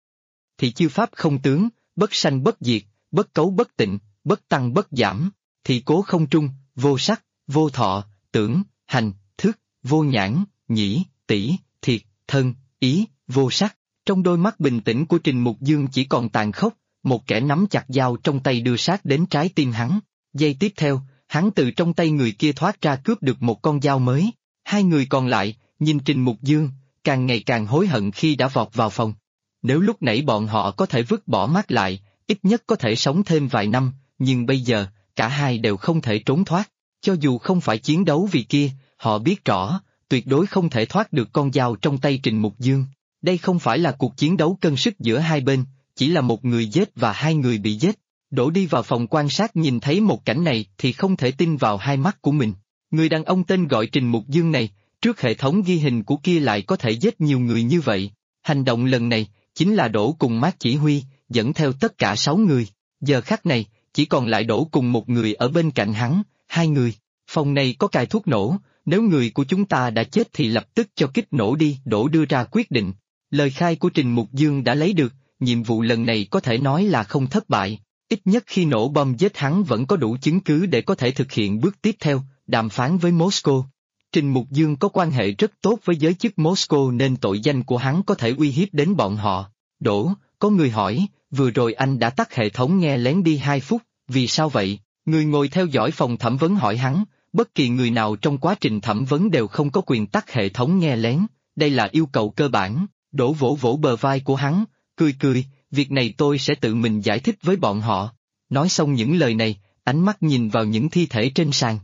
Thì chư pháp không tướng, bất sanh bất diệt, bất cấu bất tịnh, bất tăng bất giảm, thì cố không trung, vô sắc, vô thọ, tưởng, hành, thức, vô nhãn, nhĩ, tỷ, thiệt, thân, ý, vô sắc. Trong đôi mắt bình tĩnh của Trình Mục Dương chỉ còn tàn khốc, một kẻ nắm chặt dao trong tay đưa sát đến trái tim hắn. Giây tiếp theo, hắn từ trong tay người kia thoát ra cướp được một con dao mới. Hai người còn lại, nhìn Trình Mục Dương, càng ngày càng hối hận khi đã vọt vào phòng. Nếu lúc nãy bọn họ có thể vứt bỏ mắt lại, ít nhất có thể sống thêm vài năm, nhưng bây giờ, cả hai đều không thể trốn thoát. Cho dù không phải chiến đấu vì kia, họ biết rõ, tuyệt đối không thể thoát được con dao trong tay Trình Mục Dương. Đây không phải là cuộc chiến đấu cân sức giữa hai bên, chỉ là một người giết và hai người bị giết. Đỗ đi vào phòng quan sát nhìn thấy một cảnh này thì không thể tin vào hai mắt của mình. Người đàn ông tên gọi Trình Mục Dương này, trước hệ thống ghi hình của kia lại có thể giết nhiều người như vậy. Hành động lần này, chính là Đỗ cùng Mác chỉ huy, dẫn theo tất cả 6 người. Giờ khắc này, chỉ còn lại Đỗ cùng một người ở bên cạnh hắn, 2 người. Phòng này có cài thuốc nổ, nếu người của chúng ta đã chết thì lập tức cho kích nổ đi. Đỗ đưa ra quyết định. Lời khai của Trình Mục Dương đã lấy được, nhiệm vụ lần này có thể nói là không thất bại. Ít nhất khi nổ bom giết hắn vẫn có đủ chứng cứ để có thể thực hiện bước tiếp theo, đàm phán với Moscow. Trình Mục Dương có quan hệ rất tốt với giới chức Moscow nên tội danh của hắn có thể uy hiếp đến bọn họ. Đỗ, có người hỏi, vừa rồi anh đã tắt hệ thống nghe lén đi 2 phút, vì sao vậy? Người ngồi theo dõi phòng thẩm vấn hỏi hắn, bất kỳ người nào trong quá trình thẩm vấn đều không có quyền tắt hệ thống nghe lén, đây là yêu cầu cơ bản. Đỗ vỗ vỗ bờ vai của hắn, cười, việc này tôi sẽ tự mình giải thích với bọn họ. Nói xong những lời này, ánh mắt nhìn vào những thi thể trên sàn.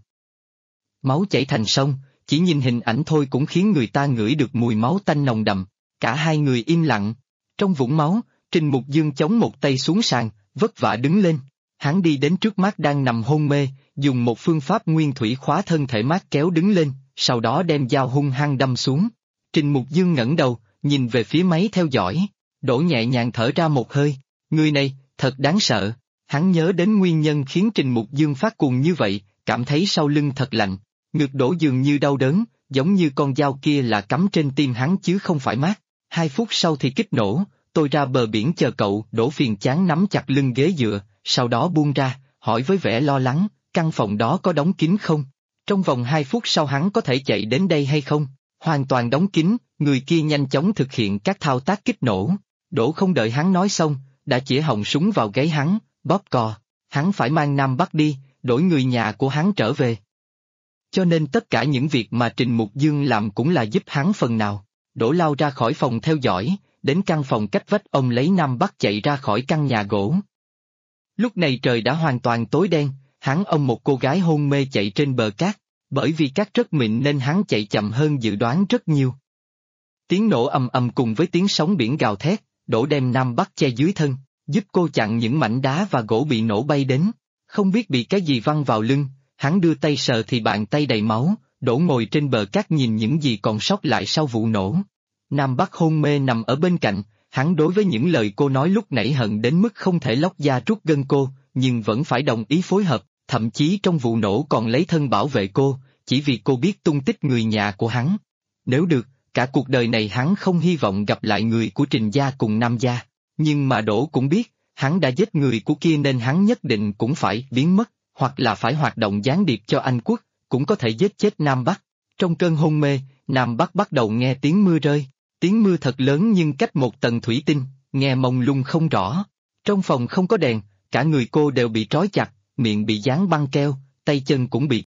Máu chảy thành sông, chỉ nhìn hình ảnh thôi cũng khiến người ta ngửi được mùi máu tanh nồng đậm. Cả hai người im lặng. Trong vũng máu, Trình Mục Dương chống một tay xuống sàn, vất vả đứng lên. Hắn đi đến trước Mác đang nằm hôn mê, dùng một phương pháp nguyên thủy khóa thân thể Mác kéo đứng lên, sau đó đem dao hung hăng đâm xuống. Trình Mục Dương ngẩng đầu, nhìn về phía máy theo dõi. Đỗ nhẹ nhàng thở ra một hơi. Người này, thật đáng sợ. Hắn nhớ đến nguyên nhân khiến Trình Mục Dương phát cuồng như vậy, cảm thấy sau lưng thật lạnh. Ngực Đỗ dường như đau đớn, giống như con dao kia là cắm trên tim hắn chứ không phải Mác. 2 phút sau thì kích nổ, tôi ra bờ biển chờ cậu. Đỗ phiền chán nắm chặt lưng ghế dựa, sau đó buông ra, hỏi với vẻ lo lắng, căn phòng đó có đóng kín không? Trong vòng 2 phút sau hắn có thể chạy đến đây hay không? Hoàn toàn đóng kín, người kia nhanh chóng thực hiện các thao tác kích nổ. Đỗ không đợi hắn nói xong, đã chĩa họng súng vào gáy hắn, bóp cò. Hắn phải mang Nam Bắc đi, đổi người nhà của hắn trở về. Cho nên tất cả những việc mà Trình Mục Dương làm cũng là giúp hắn phần nào. Đỗ lao ra khỏi phòng theo dõi, đến căn phòng cách vách ông lấy Nam Bắc chạy ra khỏi căn nhà gỗ. Lúc này trời đã hoàn toàn tối đen, hắn ôm một cô gái hôn mê chạy trên bờ cát, bởi vì cát rất mịn nên hắn chạy chậm hơn dự đoán rất nhiều. Tiếng nổ ầm ầm cùng với tiếng sóng biển gào thét, Đỗ đem Nam Bắc che dưới thân, giúp cô chặn những mảnh đá và gỗ bị nổ bay đến. Không biết bị cái gì văng vào lưng, hắn đưa tay sờ thì bàn tay đầy máu. Đỗ ngồi trên bờ cát nhìn những gì còn sót lại sau vụ nổ. Nam Bắc hôn mê nằm ở bên cạnh, hắn đối với những lời cô nói lúc nãy hận đến mức không thể lóc da trút gân cô, nhưng vẫn phải đồng ý phối hợp, thậm chí trong vụ nổ còn lấy thân bảo vệ cô, chỉ vì cô biết tung tích người nhà của hắn. Nếu được, cả cuộc đời này hắn không hy vọng gặp lại người của Trình gia cùng Nam gia, nhưng mà Đỗ cũng biết, hắn đã giết người của kia nên hắn nhất định cũng phải biến mất, hoặc là phải hoạt động gián điệp cho Anh quốc, cũng có thể giết chết Nam Bắc. Trong cơn hôn mê, Nam Bắc bắt đầu nghe tiếng mưa rơi, tiếng mưa thật lớn nhưng cách một tầng thủy tinh, nghe mông lung không rõ. Trong phòng không có đèn, cả người cô đều bị trói chặt, miệng bị dán băng keo, tay chân cũng bị.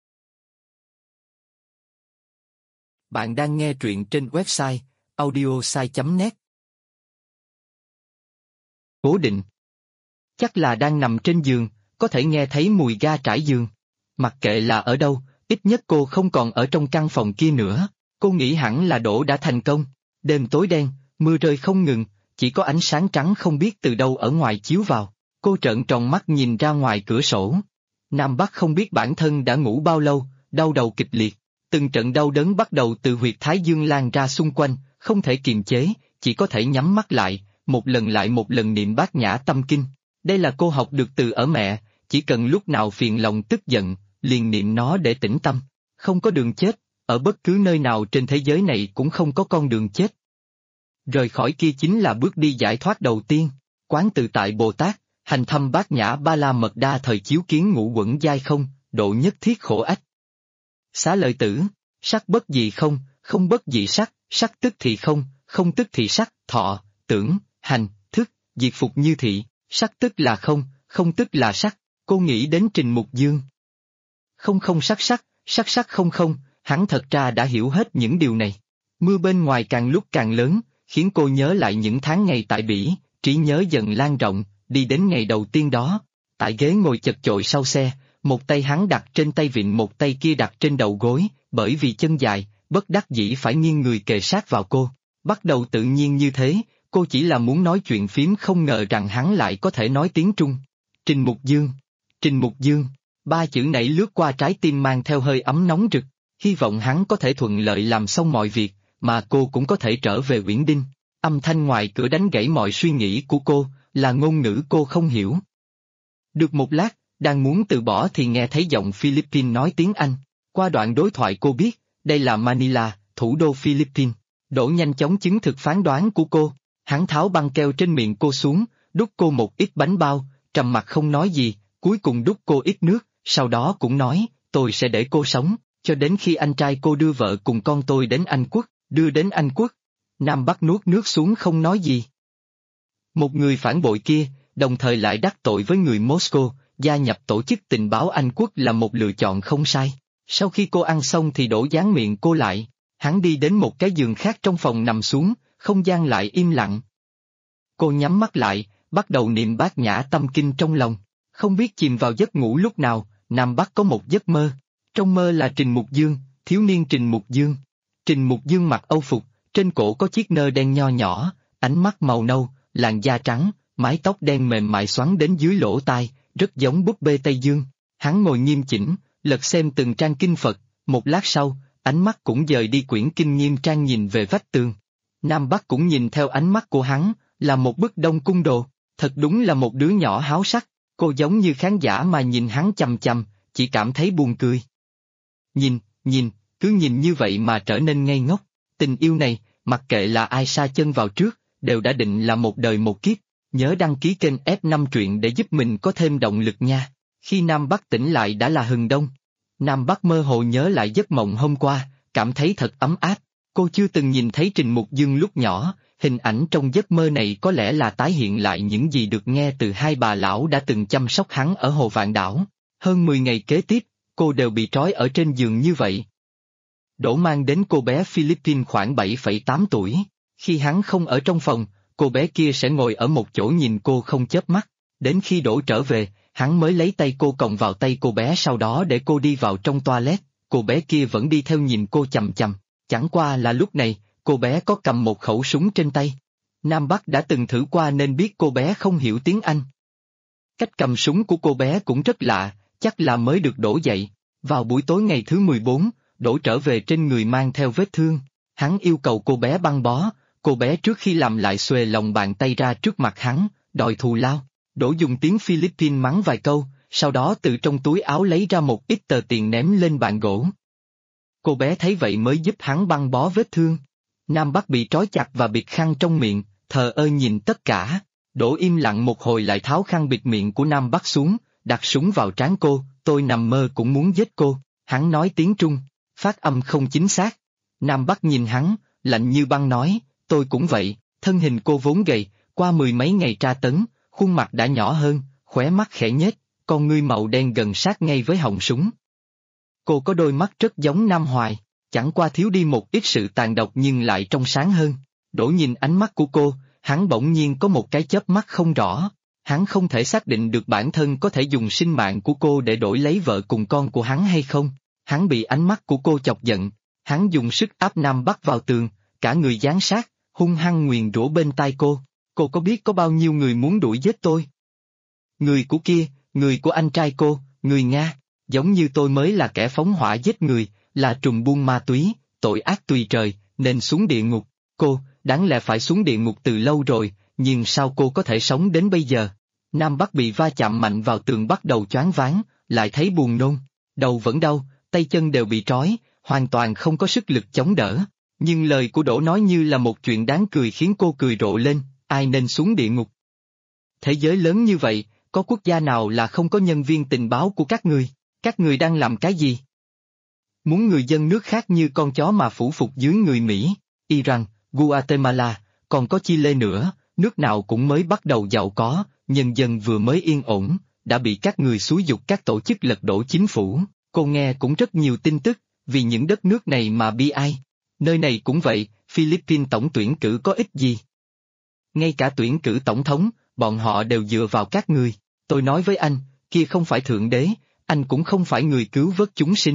Bạn đang nghe truyện trên website audiosai.net. Cố định. Chắc là đang nằm trên giường, có thể nghe thấy mùi ga trải giường. Mặc kệ là ở đâu, ít nhất cô không còn ở trong căn phòng kia nữa. Cô nghĩ hẳn là Đỗ đã thành công. Đêm tối đen, Mưa rơi không ngừng, chỉ có ánh sáng trắng không biết từ đâu ở ngoài chiếu vào. Cô trợn tròn mắt nhìn ra ngoài cửa sổ. Nam Bắc không biết bản thân đã ngủ bao lâu, đau đầu kịch liệt. Từng trận đau đớn bắt đầu từ huyệt thái dương lan ra xung quanh, không thể kiềm chế, chỉ có thể nhắm mắt lại, một lần lại một lần niệm Bát Nhã Tâm Kinh. Đây là cô học được từ ở mẹ, chỉ cần lúc nào phiền lòng tức giận, liền niệm nó để tĩnh tâm. Không có đường chết, ở bất cứ nơi nào trên thế giới này cũng không có con đường chết. Rời khỏi kia chính là bước đi giải thoát đầu tiên. Quán tự tại Bồ Tát, hành thâm Bát Nhã Ba La Mật Đa thời chiếu kiến ngũ uẩn giai không, độ nhất thiết khổ ách. Xá lợi tử, sắc bất dị không, không bất dị sắc, sắc tức thì không, không tức thì sắc, thọ, tưởng, hành, thức, diệt phục như thị, sắc tức là không, không tức là sắc. Cô nghĩ đến Trình Mục Dương. Không không sắc sắc, sắc sắc không không, hắn thật ra đã hiểu hết những điều này. Mưa bên ngoài càng lúc càng lớn, khiến cô nhớ lại những tháng ngày tại Bỉ, trí nhớ dần lan rộng, đi đến ngày đầu tiên đó. Tại ghế ngồi chật chội sau xe, một tay hắn đặt trên tay vịn, một tay kia đặt trên đầu gối, bởi vì chân dài, bất đắc dĩ phải nghiêng người kề sát vào cô. Bắt đầu tự nhiên như thế, cô chỉ là muốn nói chuyện phím, không ngờ rằng hắn lại có thể nói tiếng Trung. Trình Mục Dương, Trình Mục Dương, ba chữ nảy lướt qua trái tim mang theo hơi ấm nóng rực, hy vọng hắn có thể thuận lợi làm xong mọi việc, mà cô cũng có thể trở về Uyển Đinh. Âm thanh ngoài cửa đánh gãy mọi suy nghĩ của cô, là ngôn ngữ cô không hiểu. Được một lát, đang muốn từ bỏ thì nghe thấy giọng Philippines nói tiếng Anh. Qua đoạn đối thoại cô biết, đây là Manila, thủ đô Philippines. Đỗ nhanh chóng chứng thực phán đoán của cô. Hắn tháo băng keo trên miệng cô xuống, đút cô một ít bánh bao, trầm mặc không nói gì, cuối cùng đút cô ít nước, sau đó cũng nói, tôi sẽ để cô sống, cho đến khi anh trai cô đưa vợ cùng con tôi đến Anh Quốc, đưa đến Anh Quốc. Nam Bắc nuốt nước xuống không nói gì. Một người phản bội kia, đồng thời lại đắc tội với người Moscow, gia nhập tổ chức tình báo Anh Quốc là một lựa chọn không sai. Sau khi cô ăn xong thì đổ dán miệng cô lại, hắn đi đến một cái giường khác trong phòng nằm xuống, không gian lại im lặng. Cô nhắm mắt lại, bắt đầu niệm Bát Nhã Tâm Kinh trong lòng, không biết chìm vào giấc ngủ lúc nào. Nam Bắc có một giấc mơ, trong mơ là Trình Mục Dương, thiếu niên Trình Mục Dương. Trình Mục Dương mặc âu phục, trên cổ có chiếc nơ đen nho nhỏ, ánh mắt màu nâu, làn da trắng, mái tóc đen mềm mại xoắn đến dưới lỗ tai, rất giống búp bê Tây Dương. Hắn ngồi nghiêm chỉnh, lật xem từng trang kinh Phật, một lát sau, ánh mắt cũng dời đi quyển kinh nghiêm trang nhìn về vách tường. Nam Bắc cũng nhìn theo ánh mắt của hắn, là một bức Đông Cung Đồ, thật đúng là một đứa nhỏ háo sắc. Cô giống như khán giả mà nhìn hắn chằm chằm, chỉ cảm thấy buồn cười. Nhìn, cứ nhìn như vậy mà trở nên ngây ngốc. Tình yêu này, mặc kệ là ai sa chân vào trước, đều đã định là một đời một kiếp. Nhớ đăng ký kênh F5 truyện để giúp mình có thêm động lực nha. Khi Nam Bắc tỉnh lại đã là hừng đông. Nam Bắc mơ hồ nhớ lại giấc mộng hôm qua, cảm thấy thật ấm áp. Cô chưa từng nhìn thấy Trình Mục Dương lúc nhỏ, hình ảnh trong giấc mơ này có lẽ là tái hiện lại những gì được nghe từ hai bà lão đã từng chăm sóc hắn ở Hồ Vạn Đảo. Hơn 10 ngày kế tiếp, cô đều bị trói ở trên giường như vậy. Đỗ mang đến cô bé Philippines khoảng 7,8 tuổi. Khi hắn không ở trong phòng, cô bé kia sẽ ngồi ở một chỗ nhìn cô không chớp mắt. Đến khi Đỗ trở về, hắn mới lấy tay cô còng vào tay cô bé, sau đó để cô đi vào trong toilet. Cô bé kia vẫn đi theo nhìn cô chằm chằm. Chẳng qua là lúc này, cô bé có cầm một khẩu súng trên tay. Nam Bắc đã từng thử qua nên biết cô bé không hiểu tiếng Anh. Cách cầm súng của cô bé cũng rất lạ, chắc là mới được Đỗ dạy. Vào buổi tối ngày thứ 14, Đỗ trở về trên người mang theo vết thương. Hắn yêu cầu cô bé băng bó, cô bé trước khi làm lại xuề lòng bàn tay ra trước mặt hắn, đòi thù lao. Đỗ dùng tiếng Philippines mắng vài câu, sau đó từ trong túi áo lấy ra một ít tờ tiền ném lên bàn gỗ. Cô bé thấy vậy mới giúp hắn băng bó vết thương. Nam Bắc bị trói chặt và bịt khăn trong miệng, thờ ơ nhìn tất cả. Đỗ im lặng một hồi lại tháo khăn bịt miệng của Nam Bắc xuống, đặt súng vào trán cô. Tôi nằm mơ cũng muốn giết cô. Hắn nói tiếng Trung, phát âm không chính xác. Nam Bắc nhìn hắn, lạnh như băng nói, tôi cũng vậy. Thân hình cô vốn gầy, qua 10 mấy ngày tra tấn, khuôn mặt đã nhỏ hơn, khóe mắt khẽ nhếch, con ngươi màu đen gần sát ngay với họng súng. Cô có đôi mắt rất giống Nam Hoài, chẳng qua thiếu đi một ít sự tàn độc nhưng lại trong sáng hơn. Đỗ nhìn ánh mắt của cô, hắn bỗng nhiên có một cái chớp mắt không rõ. Hắn không thể xác định được bản thân có thể dùng sinh mạng của cô để đổi lấy vợ cùng con của hắn hay không. Hắn bị ánh mắt của cô chọc giận, hắn dùng sức áp Nam Bắc vào tường, cả người giáng sát, hung hăng nguyền rủa bên tai cô có biết có bao nhiêu người muốn đuổi giết tôi? Người của kia, người của anh trai cô, người Nga, giống như tôi mới là kẻ phóng hỏa giết người, là trùm buôn ma túy, tội ác tùy trời, nên xuống địa ngục. Cô, đáng lẽ phải xuống địa ngục từ lâu rồi, nhưng sao cô có thể sống đến bây giờ? Nam Bắc bị va chạm mạnh vào tường bắt đầu choáng váng, lại thấy buồn nôn, đầu vẫn đau, tay chân đều bị trói, hoàn toàn không có sức lực chống đỡ. Nhưng lời của Đỗ nói như là một chuyện đáng cười khiến cô cười rộ lên, ai nên xuống địa ngục? Thế giới lớn như vậy, có quốc gia nào là không có nhân viên tình báo của các người? Các người đang làm cái gì? Muốn người dân nước khác như con chó mà phủ phục dưới người Mỹ, Iran, Guatemala, còn có Chile nữa, nước nào cũng mới bắt đầu giàu có, nhân dân vừa mới yên ổn, đã bị các người xúi giục các tổ chức lật đổ chính phủ. Cô nghe cũng rất nhiều tin tức, vì những đất nước này mà bi ai. Nơi này cũng vậy, Philippines tổng tuyển cử có ích gì? Ngay cả tuyển cử tổng thống, bọn họ đều dựa vào các người. Tôi nói với anh, kia không phải thượng đế, anh cũng không phải người cứu vớt chúng sinh.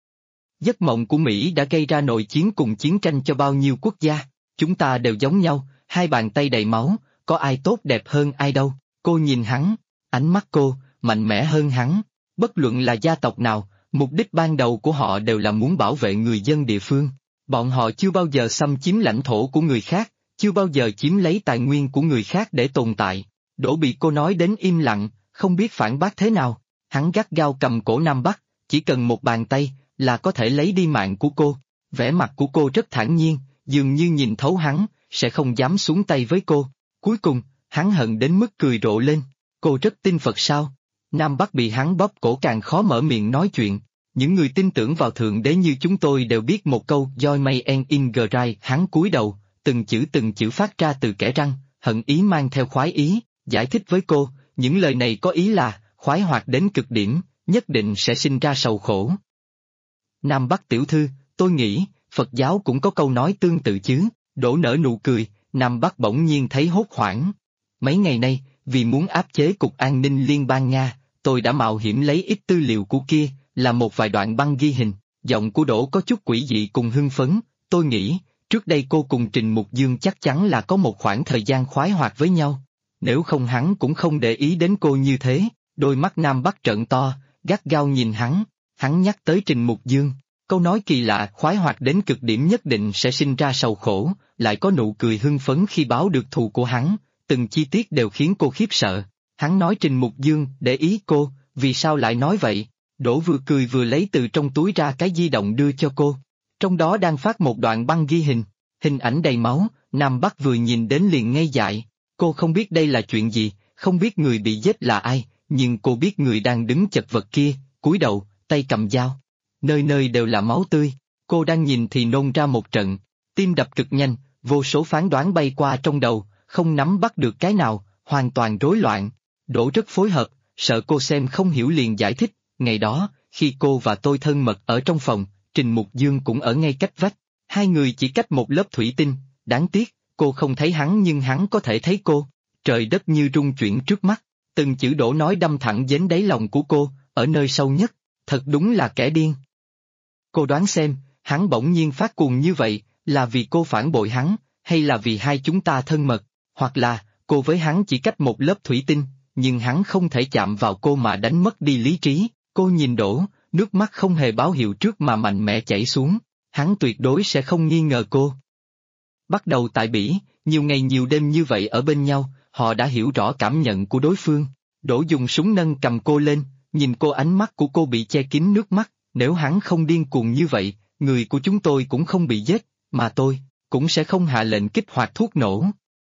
Giấc mộng của Mỹ đã gây ra nội chiến cùng chiến tranh cho bao nhiêu quốc gia, chúng ta đều giống nhau, hai bàn tay đầy máu, có ai tốt đẹp hơn ai đâu. Cô nhìn hắn, ánh mắt cô, mạnh mẽ hơn hắn, bất luận là gia tộc nào, mục đích ban đầu của họ đều là muốn bảo vệ người dân địa phương. Bọn họ chưa bao giờ xâm chiếm lãnh thổ của người khác, chưa bao giờ chiếm lấy tài nguyên của người khác để tồn tại. Đỗ bị cô nói đến im lặng, không biết phản bác thế nào. Hắn gắt gao cầm cổ Nam Bắc, chỉ cần một bàn tay, là có thể lấy đi mạng của cô. Vẻ mặt của cô rất thản nhiên, dường như nhìn thấu hắn, sẽ không dám xuống tay với cô. Cuối cùng, hắn hận đến mức cười rộ lên. Cô rất tin Phật sao? Nam Bắc bị hắn bóp cổ càng khó mở miệng nói chuyện. Những người tin tưởng vào Thượng Đế như chúng tôi đều biết một câu Joy may en in grai. Hắn cúi đầu, từng chữ phát ra từ kẽ răng, hận ý mang theo khoái ý, giải thích với cô, những lời này có ý là, khoái hoạt đến cực điểm, nhất định sẽ sinh ra sầu khổ. Nam Bắc tiểu thư, tôi nghĩ, Phật giáo cũng có câu nói tương tự chứ. Đỗ nở nụ cười, Nam Bắc bỗng nhiên thấy hốt hoảng. Mấy ngày nay, vì muốn áp chế Cục An ninh Liên bang Nga, tôi đã mạo hiểm lấy ít tư liệu của kia, là một vài đoạn băng ghi hình. Giọng của Đỗ có chút quỷ dị cùng hưng phấn. Tôi nghĩ, trước đây cô cùng Trình Mục Dương chắc chắn là có một khoảng thời gian khoái hoạt với nhau. Nếu không hắn cũng không để ý đến cô như thế. Đôi mắt Nam Bắc trợn to, gắt gao nhìn hắn. Hắn nhắc tới Trình Mục Dương. Câu nói kỳ lạ khoái hoạt đến cực điểm nhất định sẽ sinh ra sầu khổ, lại có nụ cười hưng phấn khi báo được thù của hắn, từng chi tiết đều khiến cô khiếp sợ. Hắn nói Trình Mục Dương để ý cô, vì sao lại nói vậy? Đỗ vừa cười vừa lấy từ trong túi ra cái di động đưa cho cô. Trong đó đang phát một đoạn băng ghi hình, hình ảnh đầy máu, Nam Bắc vừa nhìn đến liền ngây dại. Cô không biết đây là chuyện gì, không biết người bị giết là ai, nhưng cô biết người đang đứng chật vật kia, cúi đầu, tay cầm dao. Nơi nơi đều là máu tươi, cô đang nhìn thì nôn ra một trận, tim đập cực nhanh, vô số phán đoán bay qua trong đầu, không nắm bắt được cái nào, hoàn toàn rối loạn. Đỗ rất phối hợp, sợ cô xem không hiểu liền giải thích, ngày đó, khi cô và tôi thân mật ở trong phòng, Trình Mục Dương cũng ở ngay cách vách, hai người chỉ cách một lớp thủy tinh, đáng tiếc, cô không thấy hắn nhưng hắn có thể thấy cô. Trời đất như rung chuyển trước mắt, từng chữ Đỗ nói đâm thẳng đến đáy lòng của cô, ở nơi sâu nhất, thật đúng là kẻ điên. Cô đoán xem, hắn bỗng nhiên phát cuồng như vậy, là vì cô phản bội hắn, hay là vì hai chúng ta thân mật, hoặc là, cô với hắn chỉ cách một lớp thủy tinh, nhưng hắn không thể chạm vào cô mà đánh mất đi lý trí. Cô nhìn Đỗ, nước mắt không hề báo hiệu trước mà mạnh mẽ chảy xuống, hắn tuyệt đối sẽ không nghi ngờ cô. Bắt đầu tại Bỉ, nhiều ngày nhiều đêm như vậy ở bên nhau, họ đã hiểu rõ cảm nhận của đối phương. Đỗ dùng súng nâng cầm cô lên, nhìn cô, ánh mắt của cô bị che kín nước mắt. Nếu hắn không điên cuồng như vậy, người của chúng tôi cũng không bị giết, mà tôi cũng sẽ không hạ lệnh kích hoạt thuốc nổ.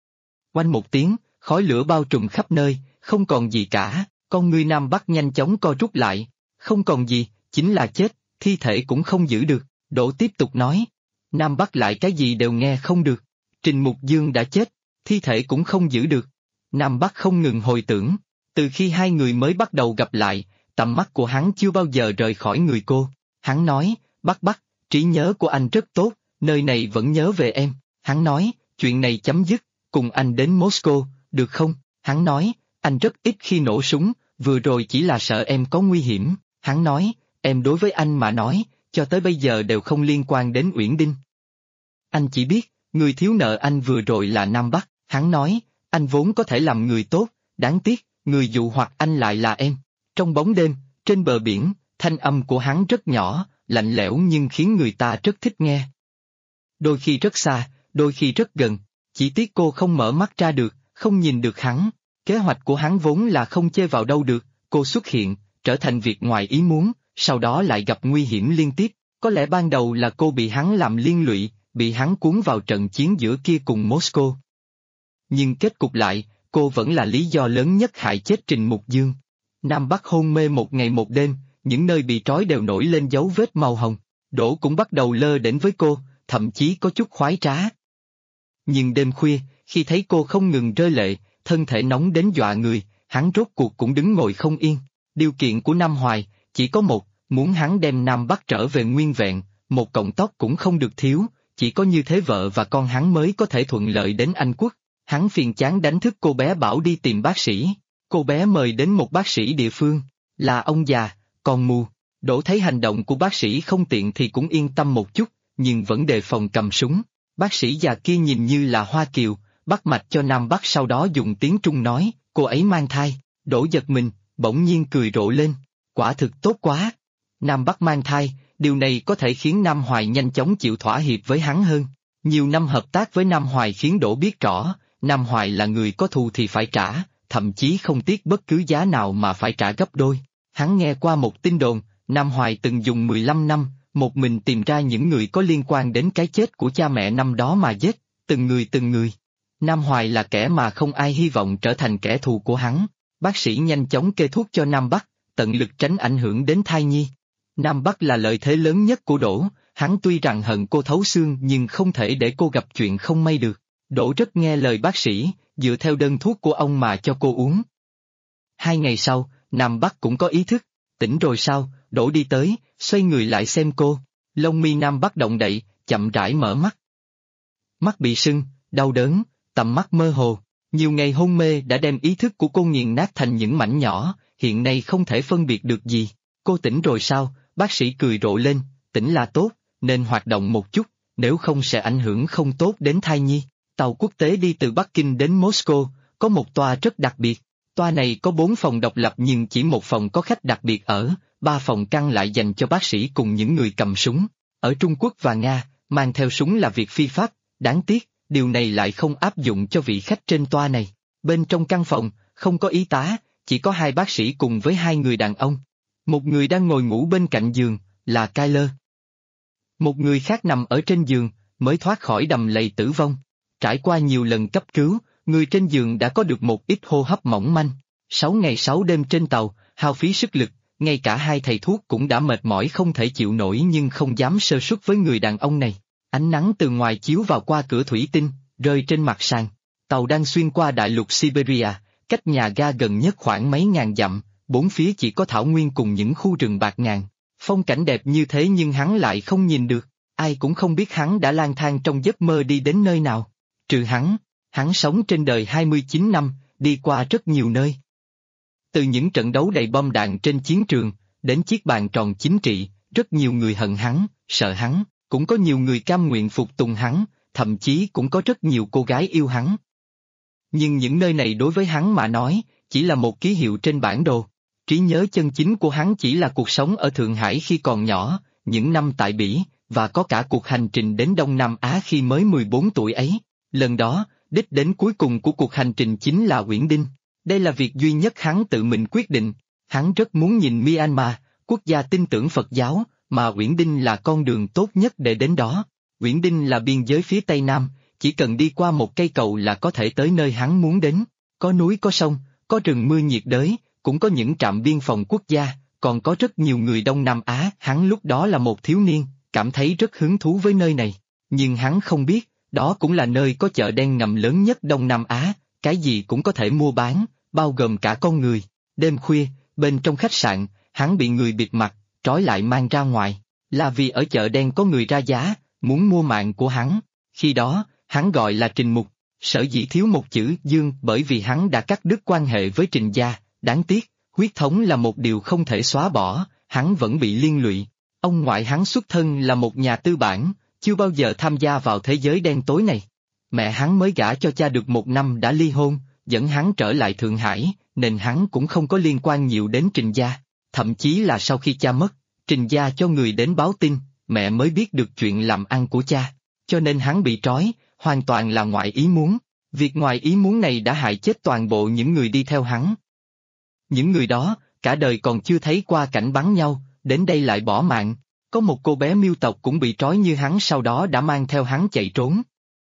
Oanh một tiếng, khói lửa bao trùm khắp nơi, không còn gì cả, con ngươi Nam Bắc nhanh chóng co rút lại, không còn gì, chính là chết, thi thể cũng không giữ được. Đỗ tiếp tục nói, Nam Bắc lại cái gì đều nghe không được. Trình Mục Dương đã chết, thi thể cũng không giữ được. Nam Bắc không ngừng hồi tưởng, từ khi hai người mới bắt đầu gặp lại, tầm mắt của hắn chưa bao giờ rời khỏi người cô. Hắn nói, Bắc, trí nhớ của anh rất tốt, nơi này vẫn nhớ về em. Hắn nói, chuyện này chấm dứt, cùng anh đến Moscow, được không? Hắn nói, anh rất ít khi nổ súng, vừa rồi chỉ là sợ em có nguy hiểm. Hắn nói, em đối với anh mà nói, cho tới bây giờ đều không liên quan đến Uyển Đinh. Anh chỉ biết, người thiếu nợ anh vừa rồi là Nam Bắc, hắn nói, anh vốn có thể làm người tốt, đáng tiếc, người dụ hoặc anh lại là em. Trong bóng đêm, trên bờ biển, thanh âm của hắn rất nhỏ, lạnh lẽo nhưng khiến người ta rất thích nghe. Đôi khi rất xa, đôi khi rất gần, chỉ tiếc cô không mở mắt ra được, không nhìn được hắn. Kế hoạch của hắn vốn là không chê vào đâu được, cô xuất hiện, trở thành việc ngoài ý muốn, sau đó lại gặp nguy hiểm liên tiếp. Có lẽ ban đầu là cô bị hắn làm liên lụy, bị hắn cuốn vào trận chiến giữa kia cùng Moscow. Nhưng kết cục lại, cô vẫn là lý do lớn nhất hại chết Trình Mục Dương. Nam Bắc hôn mê một ngày một đêm, những nơi bị trói đều nổi lên dấu vết màu hồng. Đỗ cũng bắt đầu lơ đến với cô, thậm chí có chút khoái trá. Nhưng đêm khuya, khi thấy cô không ngừng rơi lệ, thân thể nóng đến dọa người, hắn rốt cuộc cũng đứng ngồi không yên. Điều kiện của Nam Hoài, chỉ có một, muốn hắn đem Nam Bắc trở về nguyên vẹn, một cọng tóc cũng không được thiếu, chỉ có như thế vợ và con hắn mới có thể thuận lợi đến Anh Quốc. Hắn phiền chán đánh thức cô bé bảo đi tìm bác sĩ. Cô bé mời đến một bác sĩ địa phương, là ông già, còn mù. Đỗ thấy hành động của bác sĩ không tiện thì cũng yên tâm một chút, nhưng vẫn đề phòng cầm súng. Bác sĩ già kia nhìn như là Hoa Kiều, bắt mạch cho Nam Bắc sau đó dùng tiếng Trung nói, cô ấy mang thai. Đỗ giật mình, bỗng nhiên cười rộ lên. Quả thực tốt quá. Nam Bắc mang thai, điều này có thể khiến Nam Hoài nhanh chóng chịu thỏa hiệp với hắn hơn. Nhiều năm hợp tác với Nam Hoài khiến Đỗ biết rõ, Nam Hoài là người có thù thì phải trả, thậm chí không tiếc bất cứ giá nào mà phải trả gấp đôi. Hắn nghe qua một tin đồn, Nam Hoài từng dùng 15 năm, một mình tìm ra những người có liên quan đến cái chết của cha mẹ năm đó mà giết, từng người từng người. Nam Hoài là kẻ mà không ai hy vọng trở thành kẻ thù của hắn. Bác sĩ nhanh chóng kê thuốc cho Nam Bắc, tận lực tránh ảnh hưởng đến thai nhi. Nam Bắc là lợi thế lớn nhất của Đỗ, hắn tuy rằng hận cô thấu xương nhưng không thể để cô gặp chuyện không may được. Đỗ rất nghe lời bác sĩ, dựa theo đơn thuốc của ông mà cho cô uống. 2 ngày sau, Nam Bắc cũng có ý thức, tỉnh rồi sao, Đỗ đi tới, xoay người lại xem cô. Lông mi Nam Bắc động đậy, chậm rãi mở mắt. Mắt bị sưng, đau đớn, tầm mắt mơ hồ. Nhiều ngày hôn mê đã đem ý thức của cô nghiền nát thành những mảnh nhỏ, hiện nay không thể phân biệt được gì. Cô tỉnh rồi sao? Bác sĩ cười rộ lên, tỉnh là tốt, nên hoạt động một chút, nếu không sẽ ảnh hưởng không tốt đến thai nhi. Tàu quốc tế đi từ Bắc Kinh đến Moscow, có một toa rất đặc biệt. Toa này có 4 phòng độc lập nhưng chỉ một phòng có khách đặc biệt ở, 3 phòng căn lại dành cho bác sĩ cùng những người cầm súng. Ở Trung Quốc và Nga, mang theo súng là việc phi pháp, đáng tiếc, điều này lại không áp dụng cho vị khách trên toa này. Bên trong căn phòng, không có y tá, chỉ có 2 bác sĩ cùng với 2 người đàn ông. Một người đang ngồi ngủ bên cạnh giường, là Kyler. Một người khác nằm ở trên giường, mới thoát khỏi đầm lầy tử vong. Trải qua nhiều lần cấp cứu, người trên giường đã có được một ít hô hấp mỏng manh. 6 ngày 6 đêm trên tàu, hao phí sức lực, ngay cả 2 thầy thuốc cũng đã mệt mỏi không thể chịu nổi nhưng không dám sơ suất với người đàn ông này. Ánh nắng từ ngoài chiếu vào qua cửa thủy tinh, rơi trên mặt sàn. Tàu đang xuyên qua đại lục Siberia, cách nhà ga gần nhất khoảng mấy ngàn dặm, 4 phía chỉ có thảo nguyên cùng những khu rừng bạt ngàn. Phong cảnh đẹp như thế nhưng hắn lại không nhìn được, ai cũng không biết hắn đã lang thang trong giấc mơ đi đến nơi nào. Trừ hắn sống trên đời 29 năm, đi qua rất nhiều nơi. Từ những trận đấu đầy bom đạn trên chiến trường, đến chiếc bàn tròn chính trị, rất nhiều người hận hắn, sợ hắn, cũng có nhiều người cam nguyện phục tùng hắn, thậm chí cũng có rất nhiều cô gái yêu hắn. Nhưng những nơi này đối với hắn mà nói, chỉ là một ký hiệu trên bản đồ. Trí nhớ chân chính của hắn chỉ là cuộc sống ở Thượng Hải khi còn nhỏ, những năm tại Bỉ, và có cả cuộc hành trình đến Đông Nam Á khi mới 14 tuổi ấy. Lần đó, đích đến cuối cùng của cuộc hành trình chính là Uyển Đinh. Đây là việc duy nhất hắn tự mình quyết định. Hắn rất muốn nhìn Myanmar, quốc gia tin tưởng Phật giáo, mà Uyển Đinh là con đường tốt nhất để đến đó. Uyển Đinh là biên giới phía Tây Nam, chỉ cần đi qua một cây cầu là có thể tới nơi hắn muốn đến. Có núi có sông, có rừng mưa nhiệt đới, cũng có những trạm biên phòng quốc gia, còn có rất nhiều người Đông Nam Á. Hắn lúc đó là một thiếu niên, cảm thấy rất hứng thú với nơi này. Nhưng hắn không biết, đó cũng là nơi có chợ đen ngầm lớn nhất Đông Nam Á, cái gì cũng có thể mua bán, bao gồm cả con người. Đêm khuya, bên trong khách sạn, hắn bị người bịt mặt, trói lại mang ra ngoài, là vì ở chợ đen có người ra giá, muốn mua mạng của hắn. Khi đó, hắn gọi là Trình Mục, sở dĩ thiếu một chữ Dương bởi vì hắn đã cắt đứt quan hệ với Trình gia, đáng tiếc, huyết thống là một điều không thể xóa bỏ, hắn vẫn bị liên lụy. Ông ngoại hắn xuất thân là một nhà tư bản, chưa bao giờ tham gia vào thế giới đen tối này. Mẹ hắn mới gả cho cha được 1 năm đã ly hôn, dẫn hắn trở lại Thượng Hải, nên hắn cũng không có liên quan nhiều đến Trình gia. Thậm chí là sau khi cha mất, Trình gia cho người đến báo tin, mẹ mới biết được chuyện làm ăn của cha. Cho nên hắn bị trói, hoàn toàn là ngoại ý muốn. Việc ngoại ý muốn này đã hại chết toàn bộ những người đi theo hắn. Những người đó, cả đời còn chưa thấy qua cảnh bắn nhau, đến đây lại bỏ mạng. Có một cô bé Miêu tộc cũng bị trói như hắn, sau đó đã mang theo hắn chạy trốn.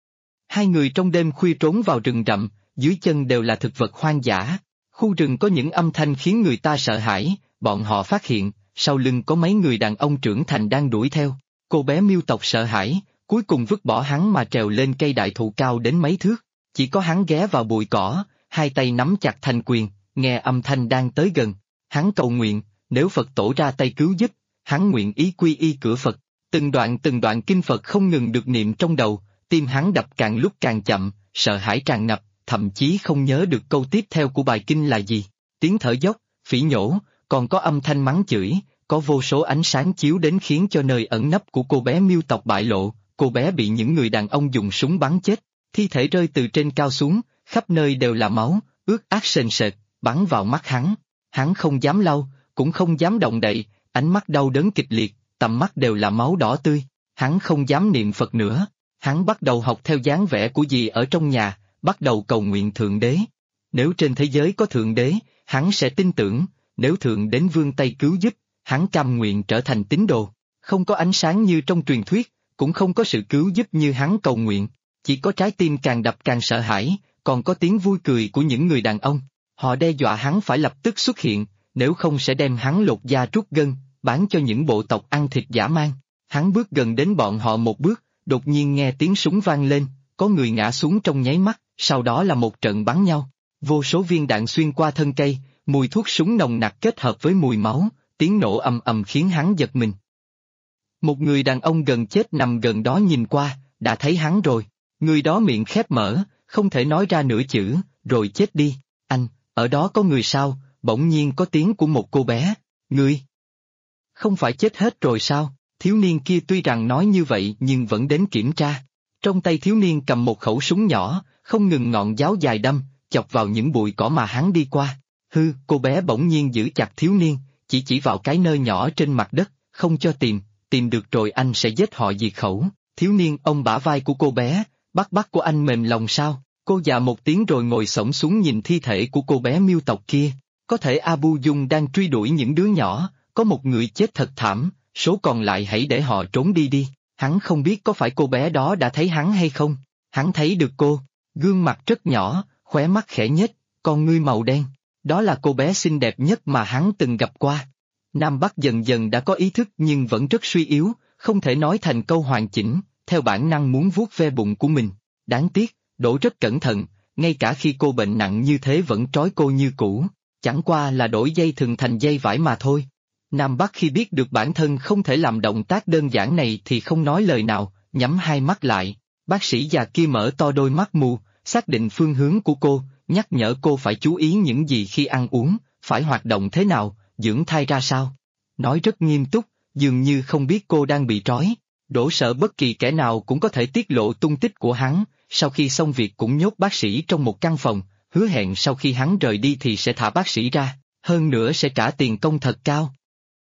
Hai người trong đêm khuya trốn vào rừng rậm, dưới chân đều là thực vật hoang dã. Khu rừng có những âm thanh khiến người ta sợ hãi, bọn họ phát hiện, sau lưng có mấy người đàn ông trưởng thành đang đuổi theo. Cô bé Miêu tộc sợ hãi, cuối cùng vứt bỏ hắn mà trèo lên cây đại thụ cao đến mấy thước. Chỉ có hắn ghé vào bụi cỏ, hai tay nắm chặt thành quyền, nghe âm thanh đang tới gần. Hắn cầu nguyện, nếu Phật tổ ra tay cứu giúp, hắn nguyện ý quy y cửa Phật. Từng đoạn kinh Phật không ngừng được niệm trong đầu, tim hắn đập càng lúc càng chậm, sợ hãi tràn ngập, thậm chí không nhớ được câu tiếp theo của bài kinh là gì. Tiếng thở dốc, phỉ nhổ, còn có âm thanh mắng chửi, có vô số ánh sáng chiếu đến khiến cho nơi ẩn nấp của cô bé Miêu tộc bại lộ. Cô bé bị những người đàn ông dùng súng bắn chết, thi thể rơi từ trên cao xuống, khắp nơi đều là máu, ướt át sền sệt, bắn vào mắt hắn. Hắn không dám lau, cũng không dám động đậy, ánh mắt đau đớn kịch liệt, tầm mắt đều là máu đỏ tươi. Hắn không dám niệm Phật nữa, hắn bắt đầu học theo dáng vẻ của dì ở trong nhà, bắt đầu cầu nguyện Thượng Đế. Nếu trên thế giới có Thượng Đế, hắn sẽ tin tưởng, nếu Thượng Đế vươn tay cứu giúp, hắn cam nguyện trở thành tín đồ. Không có ánh sáng như trong truyền thuyết, cũng không có sự cứu giúp như hắn cầu nguyện, chỉ có trái tim càng đập càng sợ hãi, còn có tiếng vui cười của những người đàn ông. Họ đe dọa hắn phải lập tức xuất hiện, nếu không sẽ đem hắn lột da trút gân, bán cho những bộ tộc ăn thịt dã man. Hắn bước gần đến bọn họ một bước, đột nhiên nghe tiếng súng vang lên, có người ngã xuống trong nháy mắt, sau đó là một trận bắn nhau. Vô số viên đạn xuyên qua thân cây, mùi thuốc súng nồng nặc kết hợp với mùi máu, tiếng nổ ầm ầm khiến hắn giật mình. Một người đàn ông gần chết nằm gần đó nhìn qua, đã thấy hắn rồi. Người đó miệng khép mở, không thể nói ra nửa chữ, rồi chết đi. Anh, ở đó có người sao? Bỗng nhiên có tiếng của một cô bé. Ngươi không phải chết hết rồi sao? Thiếu niên kia tuy rằng nói như vậy nhưng vẫn đến kiểm tra. Trong tay thiếu niên cầm một khẩu súng nhỏ, không ngừng ngọn giáo dài đâm, chọc vào những bụi cỏ mà hắn đi qua. Hư, cô bé bỗng nhiên giữ chặt thiếu niên, chỉ vào cái nơi nhỏ trên mặt đất, không cho tìm được rồi anh sẽ giết họ diệt khẩu. Thiếu niên ôm bả vai của cô bé, bắt của anh mềm lòng sao? Cô dạ một tiếng rồi ngồi xổm xuống nhìn thi thể của cô bé Miêu tộc kia. Có thể Abu Dung đang truy đuổi những đứa nhỏ, có một người chết thật thảm, số còn lại hãy để họ trốn đi. Hắn không biết có phải cô bé đó đã thấy hắn hay không. Hắn thấy được cô, gương mặt rất nhỏ, khóe mắt khẽ nhếch, con ngươi màu đen. Đó là cô bé xinh đẹp nhất mà hắn từng gặp qua. Nam Bắc dần dần đã có ý thức nhưng vẫn rất suy yếu, không thể nói thành câu hoàn chỉnh, theo bản năng muốn vuốt ve bụng của mình. Đáng tiếc, Đỗ rất cẩn thận, ngay cả khi cô bệnh nặng như thế vẫn trói cô như cũ, chẳng qua là đổi dây thừng thành dây vải mà thôi. Nam Bắc khi biết được bản thân không thể làm động tác đơn giản này thì không nói lời nào, nhắm hai mắt lại. Bác sĩ già kia mở to đôi mắt mù, xác định phương hướng của cô, nhắc nhở cô phải chú ý những gì khi ăn uống, phải hoạt động thế nào, dưỡng thai ra sao. Nói rất nghiêm túc, dường như không biết cô đang bị trói. Đỗ sợ bất kỳ kẻ nào cũng có thể tiết lộ tung tích của hắn, sau khi xong việc cũng nhốt bác sĩ trong một căn phòng, hứa hẹn sau khi hắn rời đi thì sẽ thả bác sĩ ra, hơn nữa sẽ trả tiền công thật cao.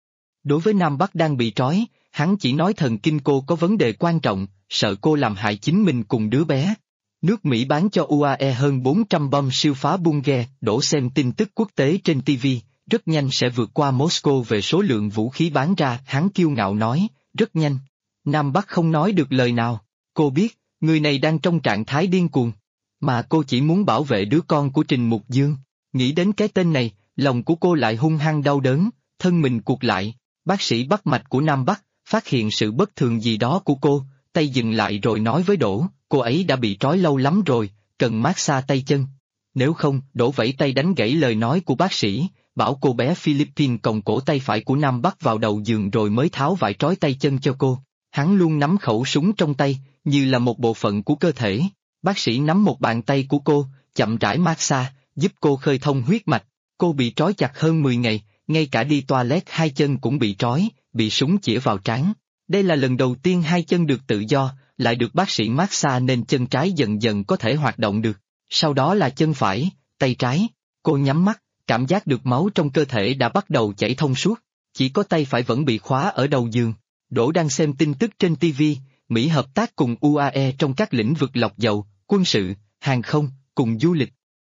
Đối với Nam Bắc đang bị trói, hắn chỉ nói thần kinh cô có vấn đề quan trọng, sợ cô làm hại chính mình cùng đứa bé. Nước Mỹ bán cho UAE hơn 400 bom siêu phá Bunge. Đỗ xem tin tức quốc tế trên TV, rất nhanh sẽ vượt qua Moscow về số lượng vũ khí bán ra, hắn kiêu ngạo nói, rất nhanh. Nam Bắc không nói được lời nào, cô biết, người này đang trong trạng thái điên cuồng, mà cô chỉ muốn bảo vệ đứa con của Trình Mục Dương. Nghĩ đến cái tên này, lòng của cô lại hung hăng đau đớn, thân mình cuột lại. Bác sĩ bắt mạch của Nam Bắc, phát hiện sự bất thường gì đó của cô, tay dừng lại rồi nói với Đỗ, cô ấy đã bị trói lâu lắm rồi, cần massage tay chân. Nếu không, Đỗ vẫy tay đánh gãy lời nói của bác sĩ, bảo cô bé Philippines còng cổ tay phải của Nam Bắc vào đầu giường rồi mới tháo vải trói tay chân cho cô. Hắn luôn nắm khẩu súng trong tay, như là một bộ phận của cơ thể. Bác sĩ nắm một bàn tay của cô, chậm rãi massage, giúp cô khơi thông huyết mạch. Cô bị trói chặt hơn 10 ngày, ngay cả đi toilet hai chân cũng bị trói, bị súng chĩa vào trán. Đây là lần đầu tiên hai chân được tự do, lại được bác sĩ massage nên chân trái dần dần có thể hoạt động được. Sau đó là chân phải, tay trái. Cô nhắm mắt, cảm giác được máu trong cơ thể đã bắt đầu chảy thông suốt. Chỉ có tay phải vẫn bị khóa ở đầu giường. Đỗ đang xem tin tức trên TV, Mỹ hợp tác cùng UAE trong các lĩnh vực lọc dầu, quân sự, hàng không, cùng du lịch.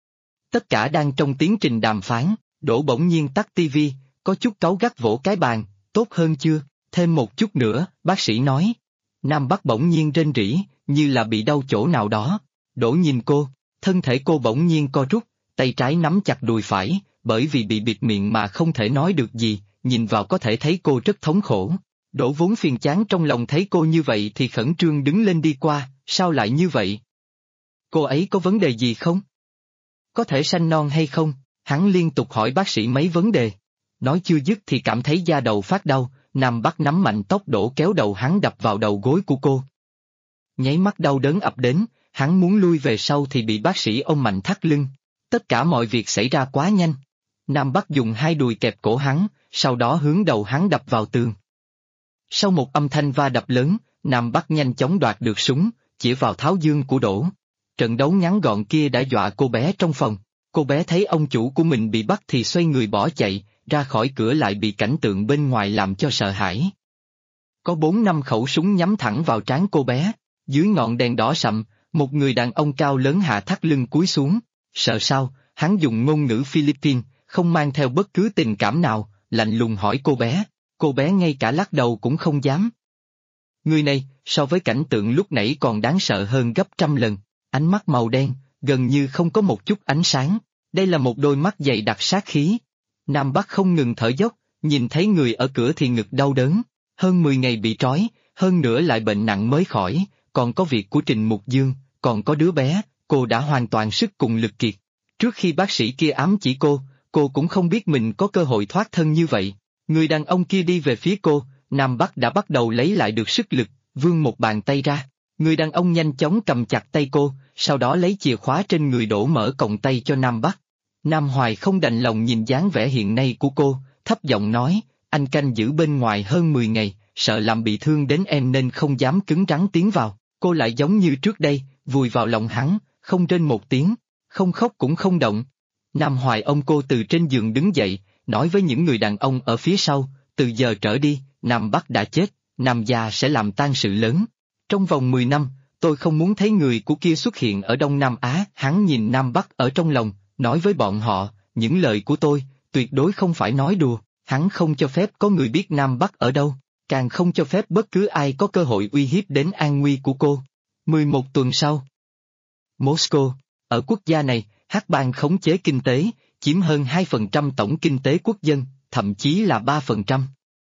Tất cả đang trong tiến trình đàm phán, Đỗ bỗng nhiên tắt TV, có chút cáu gắt vỗ cái bàn, tốt hơn chưa, thêm một chút nữa, bác sĩ nói. Nam Bắc bỗng nhiên rên rỉ, như là bị đau chỗ nào đó. Đỗ nhìn cô, thân thể cô bỗng nhiên co rút, tay trái nắm chặt đùi phải, bởi vì bị bịt miệng mà không thể nói được gì, nhìn vào có thể thấy cô rất thống khổ. Đỗ vốn phiền chán trong lòng thấy cô như vậy thì khẩn trương đứng lên đi qua, sao lại như vậy? Cô ấy có vấn đề gì không? Có thể sanh non hay không? Hắn liên tục hỏi bác sĩ mấy vấn đề. Nói chưa dứt thì cảm thấy da đầu phát đau, Nam Bắc nắm mạnh tóc Đỗ kéo đầu hắn đập vào đầu gối của cô. Nháy mắt đau đớn ập đến, hắn muốn lui về sau thì bị bác sĩ ôm mạnh thắt lưng. Tất cả mọi việc xảy ra quá nhanh. Nam Bắc dùng hai đùi kẹp cổ hắn, sau đó hướng đầu hắn đập vào tường. Sau một âm thanh va đập lớn, Nam Bắc nhanh chóng đoạt được súng, chỉ vào tháo dương của Đỗ. Trận đấu ngắn gọn kia đã dọa cô bé trong phòng. Cô bé thấy ông chủ của mình bị bắt thì xoay người bỏ chạy, ra khỏi cửa lại bị cảnh tượng bên ngoài làm cho sợ hãi. Có 4-5 khẩu súng nhắm thẳng vào trán cô bé. Dưới ngọn đèn đỏ sậm, một người đàn ông cao lớn hạ thắt lưng cúi xuống. Sợ sao, hắn dùng ngôn ngữ Philippines, không mang theo bất cứ tình cảm nào, lạnh lùng hỏi cô bé. Cô bé ngay cả lắc đầu cũng không dám. Người này, so với cảnh tượng lúc nãy còn đáng sợ hơn gấp trăm lần. Ánh mắt màu đen, gần như không có một chút ánh sáng. Đây là một đôi mắt dày đặc sát khí. Nam Bắc không ngừng thở dốc, nhìn thấy người ở cửa thì ngực đau đớn. Hơn 10 ngày bị trói, hơn nữa lại bệnh nặng mới khỏi, còn có việc của Trình Mục Dương, còn có đứa bé, cô đã hoàn toàn sức cùng lực kiệt. Trước khi bác sĩ kia ám chỉ cô cũng không biết mình có cơ hội thoát thân như vậy. Người đàn ông kia đi về phía cô, Nam Bắc đã bắt đầu lấy lại được sức lực, vươn một bàn tay ra. Người đàn ông nhanh chóng cầm chặt tay cô, sau đó lấy chìa khóa trên người Đỗ mở còng tay cho Nam Bắc. Nam Hoài không đành lòng nhìn dáng vẻ hiện nay của cô, thấp giọng nói, anh canh giữ bên ngoài hơn 10 ngày, sợ làm bị thương đến em nên không dám cứng rắn tiến vào. Cô lại giống như trước đây, vùi vào lòng hắn, không rên một tiếng, không khóc cũng không động. Nam Hoài ôm cô từ trên giường đứng dậy, nói với những người đàn ông ở phía sau, từ giờ trở đi, Nam Bắc đã chết, Nam gia sẽ làm tang sự lớn. Trong vòng 10 năm, tôi không muốn thấy người của kia xuất hiện ở Đông Nam Á. Hắn nhìn Nam Bắc ở trong lòng, nói với bọn họ, những lời của tôi, tuyệt đối không phải nói đùa, hắn không cho phép có người biết Nam Bắc ở đâu, càng không cho phép bất cứ ai có cơ hội uy hiếp đến an nguy của cô. 11 tuần sau, Moscow, ở quốc gia này, Hắc bang khống chế kinh tế, chiếm hơn 2% tổng kinh tế quốc dân, thậm chí là 3%.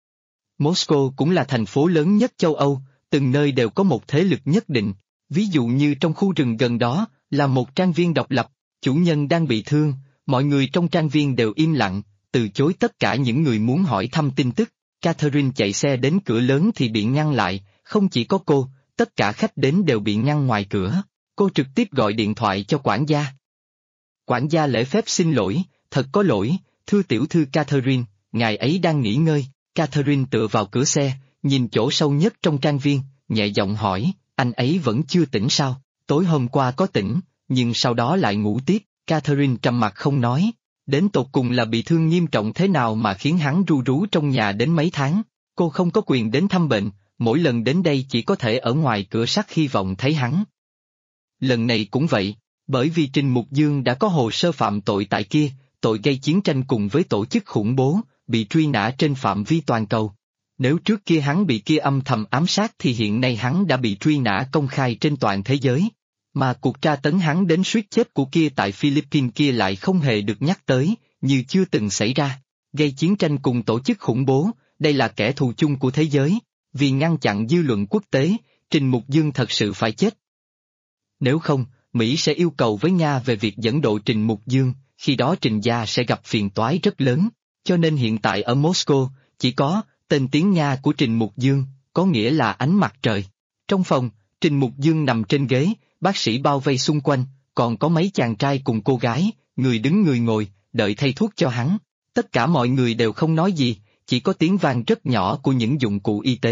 Moscow cũng là thành phố lớn nhất châu Âu, từng nơi đều có một thế lực nhất định, ví dụ như trong khu rừng gần đó, là một trang viên độc lập, chủ nhân đang bị thương, mọi người trong trang viên đều im lặng, từ chối tất cả những người muốn hỏi thăm tin tức. Catherine chạy xe đến cửa lớn thì bị ngăn lại, không chỉ có cô, tất cả khách đến đều bị ngăn ngoài cửa. Cô trực tiếp gọi điện thoại cho quản gia. Quản gia lễ phép xin lỗi, thật có lỗi, thưa tiểu thư Catherine, ngài ấy đang nghỉ ngơi. Catherine tựa vào cửa xe, nhìn chỗ sâu nhất trong trang viên, nhẹ giọng hỏi, anh ấy vẫn chưa tỉnh sao? Tối hôm qua có tỉnh, nhưng sau đó lại ngủ tiếp. Catherine trầm mặc không nói. Đến tột cùng là bị thương nghiêm trọng thế nào mà khiến hắn ru rú trong nhà đến mấy tháng? Cô không có quyền đến thăm bệnh, mỗi lần đến đây chỉ có thể ở ngoài cửa sắt hy vọng thấy hắn. Lần này cũng vậy, bởi vì Trình Mục Dương đã có hồ sơ phạm tội tại kia, tội gây chiến tranh cùng với tổ chức khủng bố, bị truy nã trên phạm vi toàn cầu. Nếu trước kia hắn bị kia âm thầm ám sát thì hiện nay hắn đã bị truy nã công khai trên toàn thế giới. Mà cuộc tra tấn hắn đến suýt chết của kia tại Philippines kia lại không hề được nhắc tới, như chưa từng xảy ra. Gây chiến tranh cùng tổ chức khủng bố, đây là kẻ thù chung của thế giới. Vì ngăn chặn dư luận quốc tế, Trình Mục Dương thật sự phải chết. Nếu không, Mỹ sẽ yêu cầu với Nga về việc dẫn độ Trình Mục Dương, khi đó Trình gia sẽ gặp phiền toái rất lớn. Cho nên hiện tại ở Moscow, chỉ có tên tiếng Nga của Trình Mục Dương, có nghĩa là ánh mặt trời. Trong phòng, Trình Mục Dương nằm trên ghế, bác sĩ bao vây xung quanh, còn có mấy chàng trai cùng cô gái, người đứng người ngồi, đợi thay thuốc cho hắn. Tất cả mọi người đều không nói gì, chỉ có tiếng vang rất nhỏ của những dụng cụ y tế.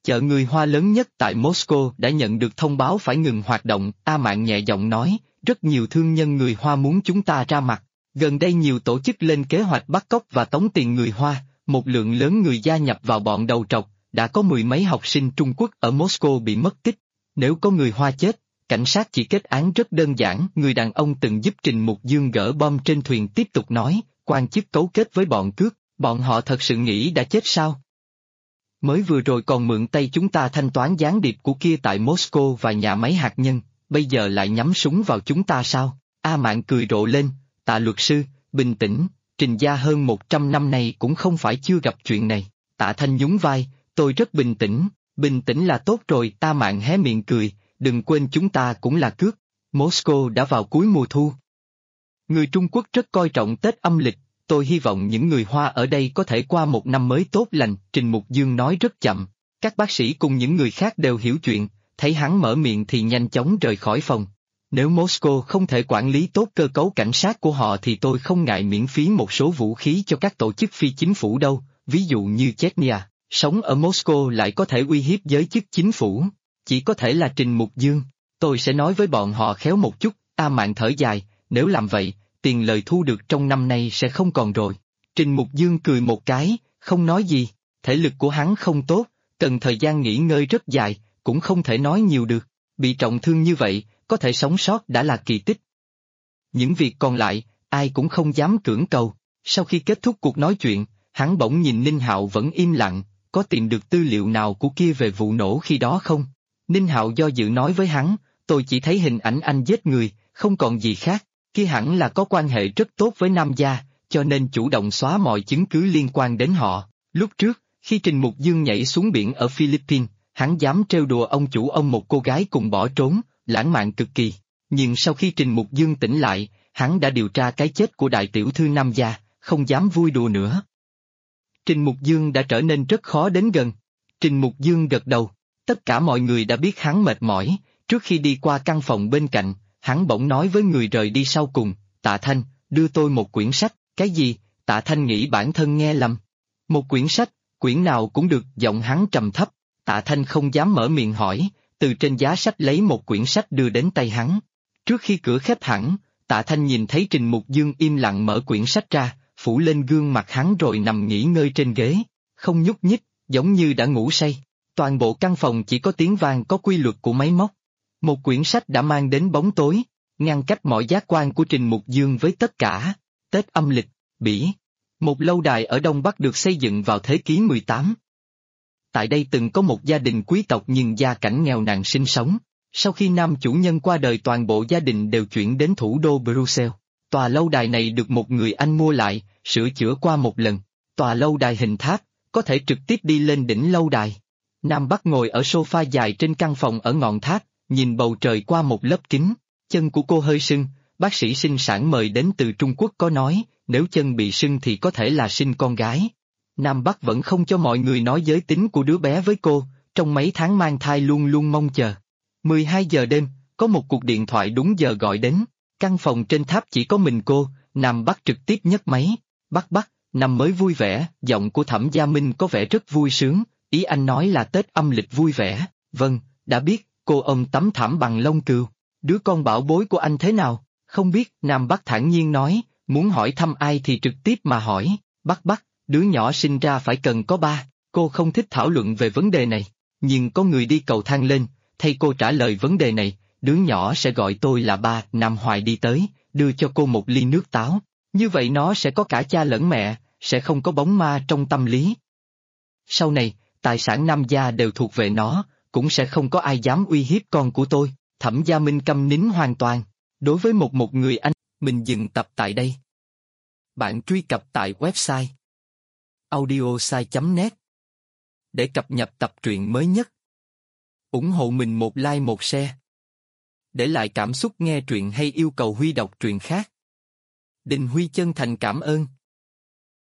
Chợ người Hoa lớn nhất tại Moscow đã nhận được thông báo phải ngừng hoạt động, A Mạn nhẹ giọng nói, rất nhiều thương nhân người Hoa muốn chúng ta ra mặt. Gần đây nhiều tổ chức lên kế hoạch bắt cóc và tống tiền người Hoa, một lượng lớn người gia nhập vào bọn đầu trọc, đã có mười mấy học sinh Trung Quốc ở Moscow bị mất tích. Nếu có người Hoa chết, cảnh sát chỉ kết án rất đơn giản. Người đàn ông từng giúp Trình Mục Dương gỡ bom trên thuyền tiếp tục nói, quan chức cấu kết với bọn cướp, bọn họ thật sự nghĩ đã chết sao? Mới vừa rồi còn mượn tay chúng ta thanh toán gián điệp của kia tại Moscow và nhà máy hạt nhân, bây giờ lại nhắm súng vào chúng ta sao? A Mạn cười rộ lên, Tạ luật sư, bình tĩnh, Trình gia hơn 100 năm nay cũng không phải chưa gặp chuyện này. Tạ Thanh nhún vai, tôi rất bình tĩnh là tốt rồi. A Mạn hé miệng cười, đừng quên chúng ta cũng là cướp. Moscow đã vào cuối mùa thu. Người Trung Quốc rất coi trọng Tết âm lịch, tôi hy vọng những người Hoa ở đây có thể qua một năm mới tốt lành, Trình Mục Dương nói rất chậm. Các bác sĩ cùng những người khác đều hiểu chuyện, thấy hắn mở miệng thì nhanh chóng rời khỏi phòng. Nếu Moscow không thể quản lý tốt cơ cấu cảnh sát của họ thì tôi không ngại miễn phí một số vũ khí cho các tổ chức phi chính phủ đâu, ví dụ như Chechnya, sống ở Moscow lại có thể uy hiếp giới chức chính phủ. Chỉ có thể là Trình Mục Dương, tôi sẽ nói với bọn họ khéo một chút. A Mạn thở dài, nếu làm vậy, tiền lời thu được trong năm nay sẽ không còn rồi. Trình Mục Dương cười một cái, không nói gì, thể lực của hắn không tốt, cần thời gian nghỉ ngơi rất dài, cũng không thể nói nhiều được, bị trọng thương như vậy, có thể sống sót đã là kỳ tích. Những việc còn lại, ai cũng không dám cưỡng cầu. Sau khi kết thúc cuộc nói chuyện, hắn bỗng nhìn Ninh Hạo vẫn im lặng, có tìm được tư liệu nào của kia về vụ nổ khi đó không? Ninh Hạo do dự nói với hắn, tôi chỉ thấy hình ảnh anh giết người, không còn gì khác, kia hẳn là có quan hệ rất tốt với Nam gia, cho nên chủ động xóa mọi chứng cứ liên quan đến họ. Lúc trước, khi Trình Mục Dương nhảy xuống biển ở Philippines, hắn dám trêu đùa ông chủ ông một cô gái cùng bỏ trốn, lãng mạn cực kỳ. Nhưng sau khi Trình Mục Dương tỉnh lại, hắn đã điều tra cái chết của đại tiểu thư Nam gia, không dám vui đùa nữa. Trình Mục Dương đã trở nên rất khó đến gần. Trình Mục Dương gật đầu, tất cả mọi người đã biết hắn mệt mỏi, trước khi đi qua căn phòng bên cạnh, hắn bỗng nói với người rời đi sau cùng, Tạ Thanh, đưa tôi một quyển sách. Cái gì? Tạ Thanh nghĩ bản thân nghe lầm. Một quyển sách, quyển nào cũng được, giọng hắn trầm thấp. Tạ Thanh không dám mở miệng hỏi, từ trên giá sách lấy một quyển sách đưa đến tay hắn. Trước khi cửa khép hẳn, Tạ Thanh nhìn thấy Trình Mục Dương im lặng mở quyển sách ra, phủ lên gương mặt hắn rồi nằm nghỉ ngơi trên ghế, không nhúc nhích, giống như đã ngủ say. Toàn bộ căn phòng chỉ có tiếng vang có quy luật của máy móc. Một quyển sách đã mang đến bóng tối, ngăn cách mọi giác quan của Trình Mục Dương với tất cả. Tết âm lịch, Bỉ. Một lâu đài ở Đông Bắc được xây dựng vào thế kỷ 18. Tại đây từng có một gia đình quý tộc nhưng gia cảnh nghèo nàn sinh sống. Sau khi nam chủ nhân qua đời toàn bộ gia đình đều chuyển đến thủ đô Brussels. Tòa lâu đài này được một người Anh mua lại, sửa chữa qua một lần. Tòa lâu đài hình tháp, có thể trực tiếp đi lên đỉnh lâu đài. Nam Bắc ngồi ở sofa dài trên căn phòng ở ngọn tháp, nhìn bầu trời qua một lớp kính. Chân của cô hơi sưng, bác sĩ sinh sản mời đến từ Trung Quốc có nói, nếu chân bị sưng thì có thể là sinh con gái. Nam Bắc vẫn không cho mọi người nói giới tính của đứa bé với cô, trong mấy tháng mang thai luôn luôn mong chờ. 12 giờ đêm, có một cuộc điện thoại đúng giờ gọi đến. Căn phòng trên tháp chỉ có mình cô, Nam Bắc trực tiếp nhấc máy. Bắc, năm mới vui vẻ, giọng của Thẩm Gia Minh có vẻ rất vui sướng, ý anh nói là Tết âm lịch vui vẻ. Vâng, đã biết, cô ôm tấm thảm bằng lông cừu. Đứa con bảo bối của anh thế nào? Không biết, Nam Bắc thản nhiên nói, muốn hỏi thăm ai thì trực tiếp mà hỏi. Bắc, đứa nhỏ sinh ra phải cần có ba, cô không thích thảo luận về vấn đề này. Nhưng có người đi cầu thang lên, thay cô trả lời vấn đề này, đứa nhỏ sẽ gọi tôi là ba. Nam Hoài đi tới, đưa cho cô một ly nước táo. Như vậy nó sẽ có cả cha lẫn mẹ, sẽ không có bóng ma trong tâm lý. Sau này, tài sản Nam gia đều thuộc về nó, cũng sẽ không có ai dám uy hiếp con của tôi. Thẩm Gia Minh câm nín hoàn toàn. Đối với một người anh, mình dừng tập tại đây. Bạn truy cập tại website audiosai.net để cập nhật tập truyện mới nhất. Ủng hộ mình một like một share. Để lại cảm xúc nghe truyện hay yêu cầu Huy đọc truyện khác. Đình Huy chân thành cảm ơn.